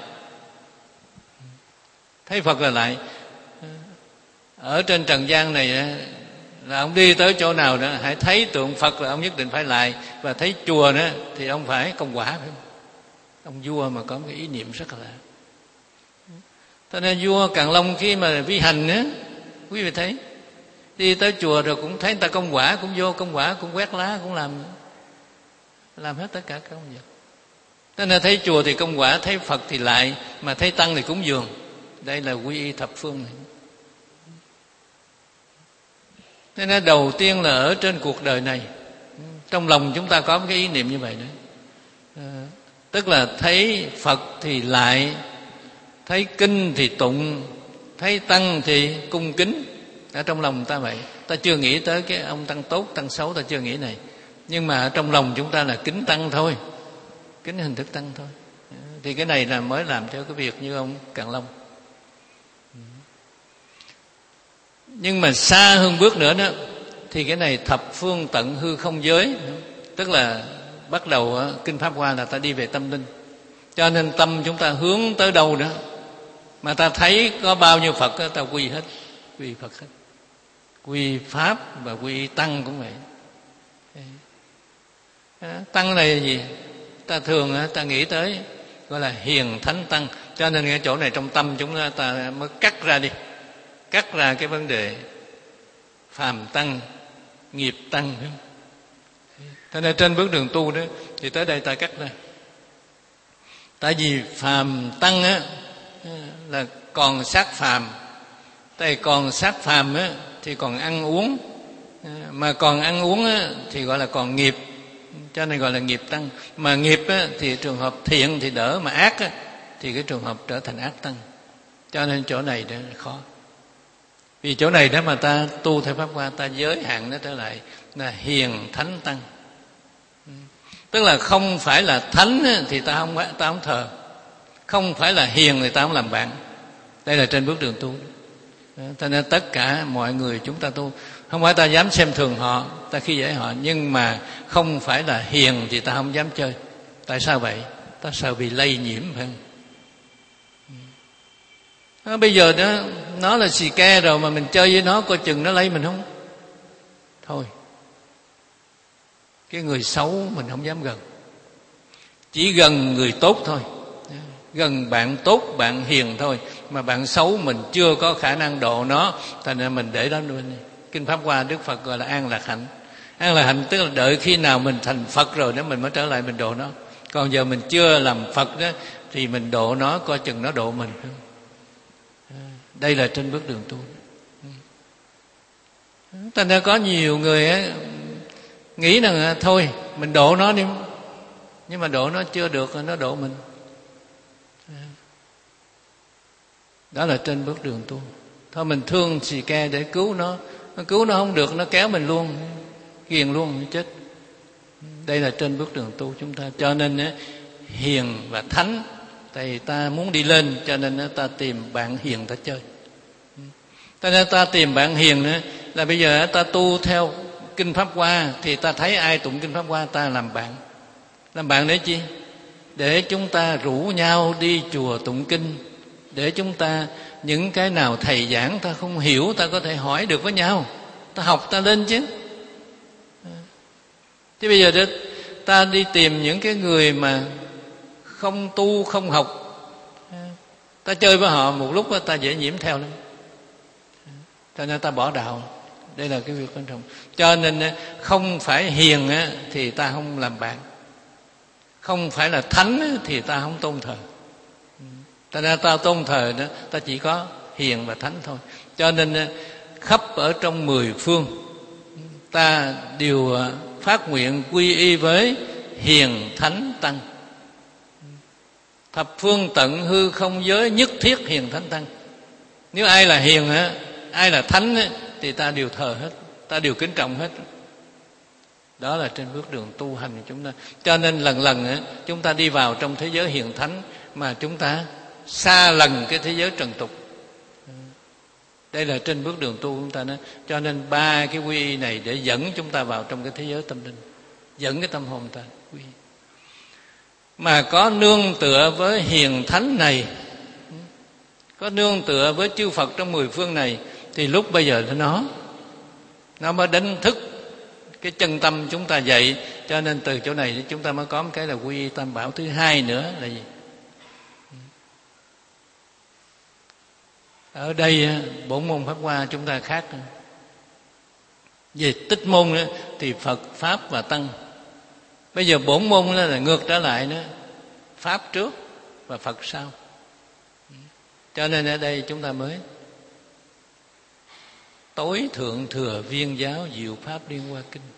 Thấy Phật là lại. Ở trên trần gian này là ông đi tới chỗ nào đó hãy thấy tượng Phật là ông nhất định phải lại. Và thấy chùa đó thì ông phải công quả, phải không? Ông vua mà có một cái ý niệm rất là lạ. Cho nên vua Càn Long khi mà vi hành á, quý vị thấy đi tới chùa rồi cũng thấy người ta công quả, cũng vô công quả, cũng quét lá, cũng làm làm hết tất cả các công việc. Cho nên thấy chùa thì công quả, thấy Phật thì lại, mà thấy tăng thì cúng dường. Đây là quy y thập phương này. Cho nên đầu tiên là ở trên cuộc đời này, trong lòng chúng ta có cái ý niệm như vậy đấy. À, tức là thấy Phật thì lại, thấy kinh thì tụng, thấy tăng thì cung kính. Ở trong lòng ta vậy. Ta chưa nghĩ tới cái ông tăng tốt, tăng xấu, ta chưa nghĩ này. Nhưng mà ở trong lòng chúng ta là kính tăng thôi, kính hình thức tăng thôi. Thì cái này là mới làm cho cái việc như ông Càn Long. Nhưng mà xa hơn bước nữa đó, thì cái này thập phương tận hư không giới. Tức là bắt đầu kinh Pháp Hoa là ta đi về tâm linh. Cho nên tâm chúng ta hướng tới đâu đó mà ta thấy có bao nhiêu Phật đó, ta quy hết, quy Phật hết. Quy Pháp và quy Tăng cũng vậy. Tăng này là gì? Ta thường ta nghĩ tới gọi là hiền thánh tăng. Cho nên cái chỗ này trong tâm chúng ta, ta mới cắt ra đi, cắt ra cái vấn đề phàm tăng, nghiệp tăng. Cho nên trên bước đường tu đó thì tới đây ta cắt ra. Tại vì phàm tăng á là còn xác phàm, tại còn xác phàm á thì còn ăn uống, mà còn ăn uống á thì gọi là còn nghiệp, cho nên gọi là nghiệp tăng. Mà nghiệp á thì trường hợp thiện thì đỡ, mà ác á thì cái trường hợp trở thành ác tăng. Cho nên chỗ này đó là khó. Vì chỗ này đó mà ta tu theo Pháp Hoa, ta giới hạn nó trở lại là hiền thánh tăng. Tức là không phải là thánh thì ta không ta không thờ, không phải là hiền thì ta không làm bạn. Đây là trên bước đường tu. Cho nên tất cả mọi người chúng ta tu, không phải ta dám xem thường họ, ta khi dễ họ, nhưng mà không phải là hiền thì ta không dám chơi. Tại sao vậy? Ta sợ bị lây nhiễm, phải không? À, bây giờ đó nó là xì ke rồi mà mình chơi với nó, coi chừng nó lấy mình không? Thôi, cái người xấu mình không dám gần, chỉ gần người tốt thôi, gần bạn tốt, bạn hiền thôi. Mà bạn xấu mình chưa có khả năng độ nó, thành ra mình để đó luôn. Kinh Pháp Hoa Đức Phật gọi là an lạc hạnh. An lạc hạnh tức là đợi khi nào mình thành Phật rồi đó mình mới trở lại mình độ nó. Còn giờ mình chưa làm Phật đó thì mình độ nó, coi chừng nó độ mình. Đây là trên bước đường tu. Thành ra có nhiều người ấy, nghĩ rằng thôi mình độ nó đi, nhưng mà độ nó chưa được, nó độ mình. Đó là trên bước đường tu. Thôi mình thương xì ke để cứu nó, nó cứu nó không được, nó kéo mình luôn, ghiền luôn, chết. Đây là trên bước đường tu chúng ta. Cho nên hiền và thánh, tại vì ta muốn đi lên, cho nên ta tìm bạn hiền ta chơi. Cho nên ta tìm bạn hiền nữa là bây giờ ta tu theo kinh Pháp Hoa thì ta thấy ai tụng kinh Pháp Hoa ta làm bạn. Làm bạn để chi? Để chúng ta rủ nhau đi chùa tụng kinh, để chúng ta những cái nào thầy giảng ta không hiểu, ta có thể hỏi được với nhau, ta học ta lên chứ. Chứ bây giờ ta đi tìm những cái người mà không tu không học, ta chơi với họ một lúc ta dễ nhiễm theo lắm, cho nên ta bỏ đạo. Đây là cái việc quan trọng. Cho nên không phải hiền thì ta không làm bạn, không phải là thánh thì ta không tôn thờ. Ta ra ta tôn thờ đó, ta chỉ có hiền và thánh thôi. Cho nên khắp ở trong mười phương ta đều phát nguyện quy y với hiền thánh tăng. Thập phương tận hư không giới nhất thiết hiền thánh tăng. Nếu ai là hiền á, ai là thánh á, thì ta đều thờ hết, ta đều kính trọng hết. Đó là trên bước đường tu hành của chúng ta. Cho nên lần lần á, chúng ta đi vào trong thế giới hiền thánh mà chúng ta xa lần cái thế giới trần tục. Đây là trên bước đường tu của chúng ta đó. Cho nên ba cái quy y này để dẫn chúng ta vào trong cái thế giới tâm linh, dẫn cái tâm hồn ta quy y. Mà có nương tựa với hiền thánh này, có nương tựa với chư Phật trong mười phương này, thì lúc bây giờ nó nó mới đánh thức cái chân tâm chúng ta dậy. Cho nên từ chỗ này chúng ta mới có một cái là quy y tam bảo. Thứ hai nữa là gì? Ở đây bổn môn Pháp Hoa chúng ta khác. Về tích môn đó, thì Phật, Pháp và Tăng. Bây giờ bổn môn đó là ngược trở lại nữa, Pháp trước và Phật sau. Cho nên ở đây chúng ta mới tối thượng thừa viên giáo diệu pháp liên hoa kinh.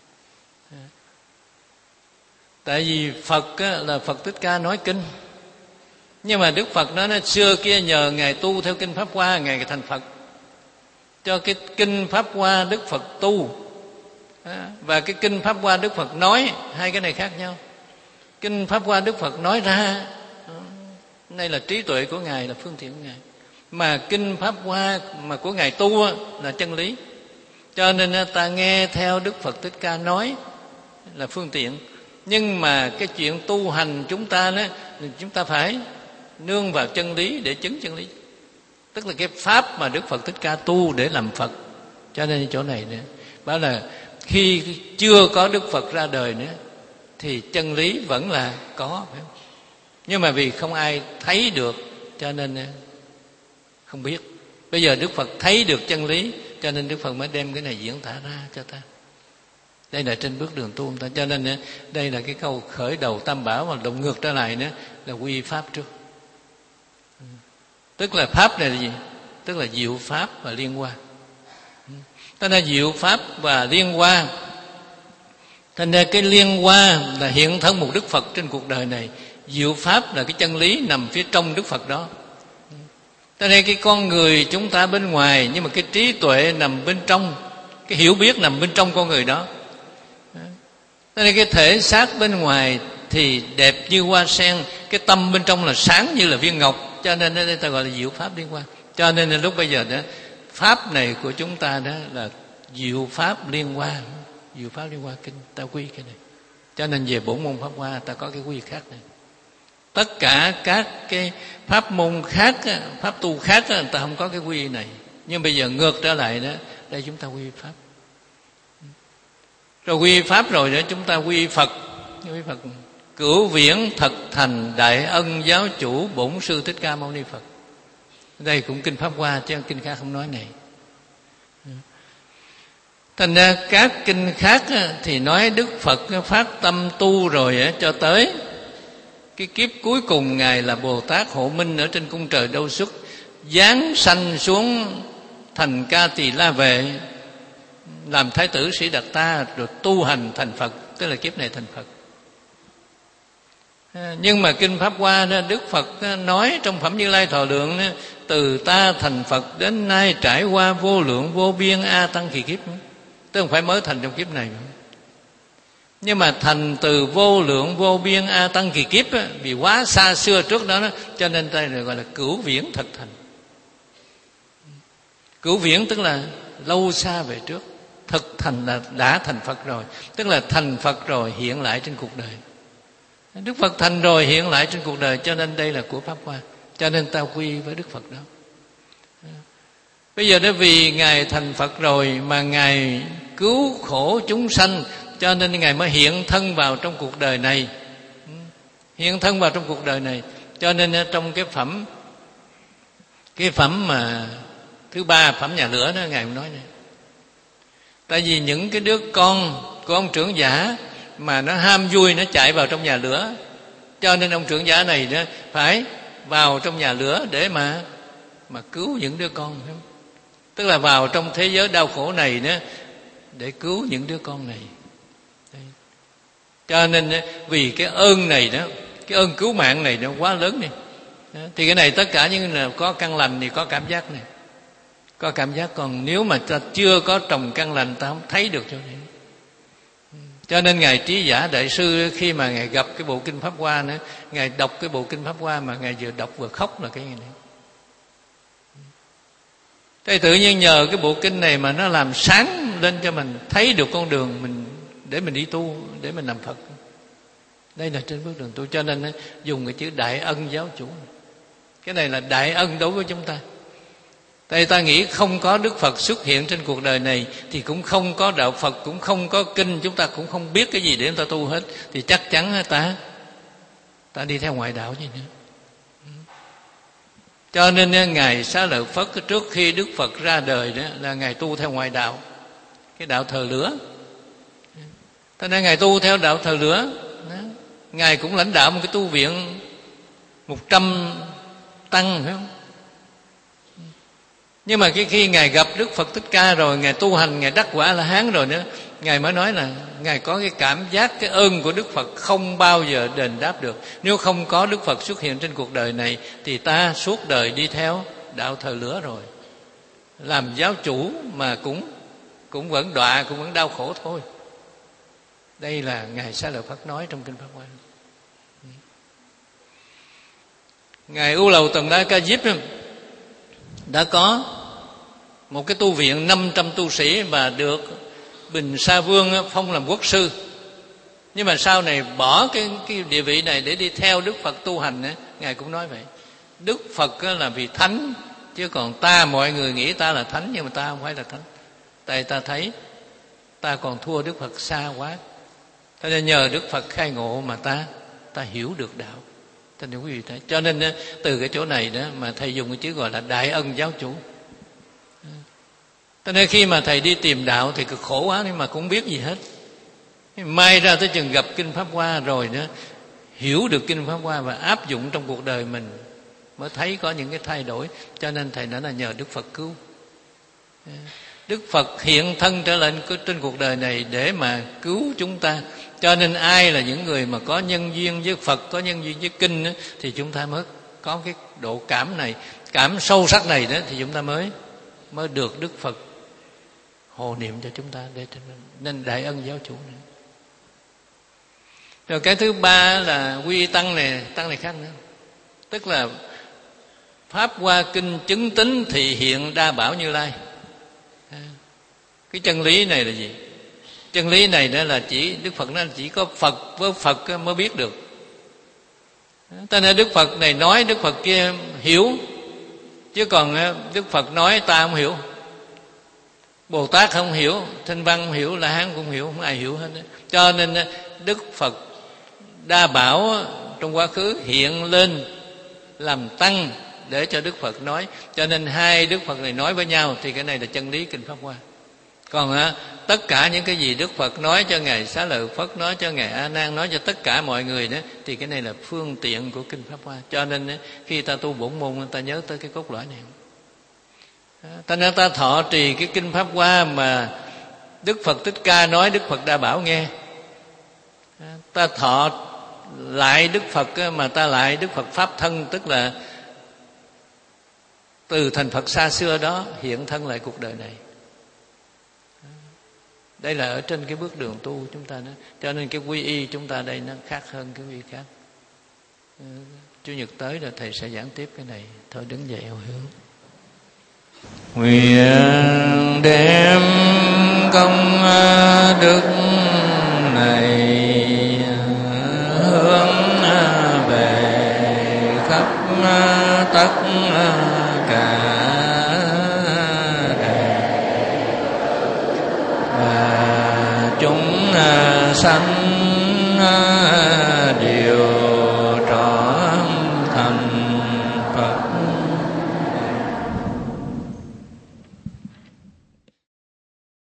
Tại vì Phật á, là Phật Thích Ca nói kinh, nhưng mà Đức Phật nói, nói xưa kia nhờ Ngài tu theo kinh Pháp Hoa, Ngài thành Phật. Cho cái kinh Pháp Hoa Đức Phật tu, và cái kinh Pháp Hoa Đức Phật nói, hai cái này khác nhau. Kinh Pháp Hoa Đức Phật nói ra, đây là trí tuệ của Ngài, là phương tiện của Ngài. Mà kinh Pháp Hoa mà của Ngài tu là chân lý. Cho nên ta nghe theo Đức Phật Thích Ca nói là phương tiện. Nhưng mà cái chuyện tu hành chúng ta đó, chúng ta phải nương vào chân lý để chứng chân lý. Tức là cái pháp mà Đức Phật Thích Ca tu để làm Phật. Cho nên chỗ này nữa, bảo là khi chưa có Đức Phật ra đời nữa thì chân lý vẫn là có, phải không? Nhưng mà vì không ai thấy được cho nên không biết. Bây giờ Đức Phật thấy được chân lý, cho nên Đức Phật mới đem cái này diễn tả ra cho ta. Đây là trên bước đường tu ta. Cho nên đây là cái câu khởi đầu tam bảo, mà động ngược trở lại nữa là quy pháp trước. Tức là pháp này là gì? Tức là diệu pháp và liên hoa. Thế nên diệu pháp và liên hoa, thế nên cái liên hoa là hiện thân một Đức Phật trên cuộc đời này. Diệu pháp là cái chân lý nằm phía trong Đức Phật đó. Thế nên cái con người chúng ta bên ngoài, nhưng mà cái trí tuệ nằm bên trong, cái hiểu biết nằm bên trong con người đó. Thế nên cái thể xác bên ngoài thì đẹp như hoa sen, cái tâm bên trong là sáng như là viên ngọc. Cho nên đây ta gọi là diệu pháp liên hoa. Cho nên lúc bây giờ đó, pháp này của chúng ta đó là diệu pháp liên hoa. Diệu pháp liên hoa kinh ta quy cái này. Cho nên về bổn môn Pháp Hoa ta có cái quy khác này. Tất cả các cái pháp môn khác, pháp tu khác người ta không có cái quy này. Nhưng bây giờ ngược trở lại đó, đây chúng ta quy pháp. Rồi quy pháp rồi đó chúng ta quy Phật. Quy Phật cửu viễn thật thành đại ân giáo chủ bổn sư Thích Ca Mâu Ni Phật. Đây cũng kinh Pháp Hoa chứ kinh khác không nói này. Thành ra các kinh khác thì nói Đức Phật phát tâm tu rồi cho tới cái kiếp cuối cùng Ngài là Bồ Tát Hộ Minh ở trên cung trời Đâu Xuất, giáng sanh xuống thành Ca Tỳ La Vệ, làm thái tử Sĩ Đạt Ta, rồi tu hành thành Phật, tức là kiếp này thành Phật. Nhưng mà kinh Pháp Hoa đó, Đức Phật nói trong Phẩm Như Lai Thọ Lượng đó, từ ta thành Phật đến nay trải qua vô lượng vô biên a tăng kỳ kiếp. Tức không phải mới thành trong kiếp này nữa. Nhưng mà thành từ vô lượng vô biên a tăng kỳ kiếp á, vì quá xa xưa trước đó, đó cho nên đây là gọi là cửu viễn thật thành. Cửu viễn tức là lâu xa về trước, thực thành là đã thành Phật rồi, tức là thành Phật rồi hiện lại trên cuộc đời. Đức Phật thành rồi hiện lại trên cuộc đời, cho nên đây là của Pháp Hoa, cho nên ta quy với Đức Phật đó. Bây giờ đó vì Ngài thành Phật rồi mà Ngài cứu khổ chúng sanh, cho nên Ngài mới hiện thân vào trong cuộc đời này. Hiện thân vào trong cuộc đời này. Cho nên trong cái phẩm Cái phẩm mà thứ ba, phẩm nhà lửa đó, Ngài nói này. Tại vì những cái đứa con của ông trưởng giả mà nó ham vui, nó chạy vào trong nhà lửa, cho nên ông trưởng giả này đó phải vào trong nhà lửa để mà mà cứu những đứa con. Tức là vào trong thế giới đau khổ này đó để cứu những đứa con này. Đấy. Cho nên vì cái ơn này đó, cái ơn cứu mạng này nó quá lớn này. Đó. Thì cái này tất cả những người có căn lành thì có cảm giác này, có cảm giác. Còn nếu mà ta chưa có trồng căn lành, ta không thấy được chỗ này. Cho nên Ngài Trí Giả Đại Sư khi mà Ngài gặp cái bộ kinh Pháp Hoa nữa, Ngài đọc cái bộ kinh Pháp Hoa mà Ngài vừa đọc vừa khóc là cái này. Thế tự nhiên nhờ cái bộ kinh này mà nó làm sáng lên cho mình thấy được con đường mình để mình đi tu, để mình làm Phật. Đây là trên bước đường tu. Cho nên dùng cái chữ đại ân giáo chủ. Cái này là đại ân đối với chúng ta. Tại ta nghĩ không có Đức Phật xuất hiện trên cuộc đời này thì cũng không có đạo Phật, cũng không có kinh, chúng ta cũng không biết cái gì để chúng ta tu hết, thì chắc chắn ta ta đi theo ngoại đạo gì nữa. Cho nên Ngài Xá Lợi Phất trước khi Đức Phật ra đời đó là Ngài tu theo ngoại đạo, cái đạo thờ lửa. Cho nên Ngài tu theo đạo thờ lửa đó. Ngài cũng lãnh đạo một cái tu viện một trăm tăng, phải không? Nhưng mà cái khi Ngài gặp Đức Phật Thích Ca rồi, Ngài tu hành, Ngài đắc quả A-la-hán rồi nữa, Ngài mới nói là Ngài có cái cảm giác cái ơn của Đức Phật không bao giờ đền đáp được. Nếu không có Đức Phật xuất hiện trên cuộc đời này thì ta suốt đời đi theo đạo thờ lửa rồi, làm giáo chủ mà cũng cũng vẫn đọa, cũng vẫn đau khổ thôi. Đây là Ngài Xá Lợi Phất nói trong kinh Pháp Hoa. Ngài U Lầu Tần Đa Ca Diếp đã có một cái tu viện năm trăm tu sĩ và được Bình Sa Vương phong làm quốc sư. Nhưng mà sau này bỏ cái, cái địa vị này để đi theo Đức Phật tu hành. Ngài cũng nói vậy. Đức Phật là vì thánh, chứ còn ta, mọi người nghĩ ta là thánh, nhưng mà ta không phải là thánh. Tại ta thấy ta còn thua Đức Phật xa quá. Cho nên nhờ Đức Phật khai ngộ mà ta ta hiểu được đạo. Cho nên quý vị thấy. Cho nên từ cái chỗ này đó mà thầy dùng cái chữ gọi là đại ân giáo chủ. Cho nên khi mà thầy đi tìm đạo thì cực khổ quá, nhưng mà cũng biết gì hết. May ra tới chừng gặp kinh Pháp Hoa rồi đó, hiểu được kinh Pháp Hoa và áp dụng trong cuộc đời mình, mới thấy có những cái thay đổi. Cho nên thầy nói là nhờ Đức Phật cứu. Đức Phật hiện thân trở lại trên cuộc đời này để mà cứu chúng ta. Cho nên ai là những người mà có nhân duyên với Phật, có nhân duyên với kinh đó, thì chúng ta mới có cái độ cảm này, cảm sâu sắc này đó, thì chúng ta mới mới được Đức Phật hộ niệm cho chúng ta. Để nên đại ân giáo chủ này. Rồi cái thứ ba là quy tăng này, tăng này khác nữa. Tức là Pháp Hoa Kinh chứng tín thị hiện đa bảo Như Lai. Cái chân lý này là gì? Chân lý này đó là chỉ Đức Phật nói chỉ có Phật với Phật mới biết được. Cho nên Đức Phật này nói, Đức Phật kia hiểu, chứ còn Đức Phật nói ta không hiểu. Bồ Tát không hiểu, Thanh Văn không hiểu, La Hán cũng hiểu, không ai hiểu hết. Cho nên Đức Phật đa bảo trong quá khứ hiện lên làm tăng để cho Đức Phật nói. Cho nên hai Đức Phật này nói với nhau thì cái này là chân lý kinh Pháp Hoa. Còn á, tất cả những cái gì Đức Phật nói cho Ngài Xá Lợi Phất, nói cho Ngài A Nan, nói cho tất cả mọi người đó, thì cái này là phương tiện của kinh Pháp Hoa. Cho nên khi ta tu bổn môn, ta nhớ tới cái cốt lõi này. Ta nên ta thọ trì cái kinh Pháp Hoa mà Đức Phật Thích Ca nói, Đức Phật Đa Bảo nghe. Ta thọ lại Đức Phật mà ta lại Đức Phật Pháp thân, tức là từ thành Phật xa xưa đó hiện thân lại cuộc đời này. Đây là ở trên cái bước đường tu chúng ta đó. Cho nên cái quy y chúng ta đây nó khác hơn cái quy y khác. Chủ nhật tới là thầy sẽ giảng tiếp cái này. Thôi đứng dậy hồi hướng. Nguyện đem công đức này hướng sanh, điều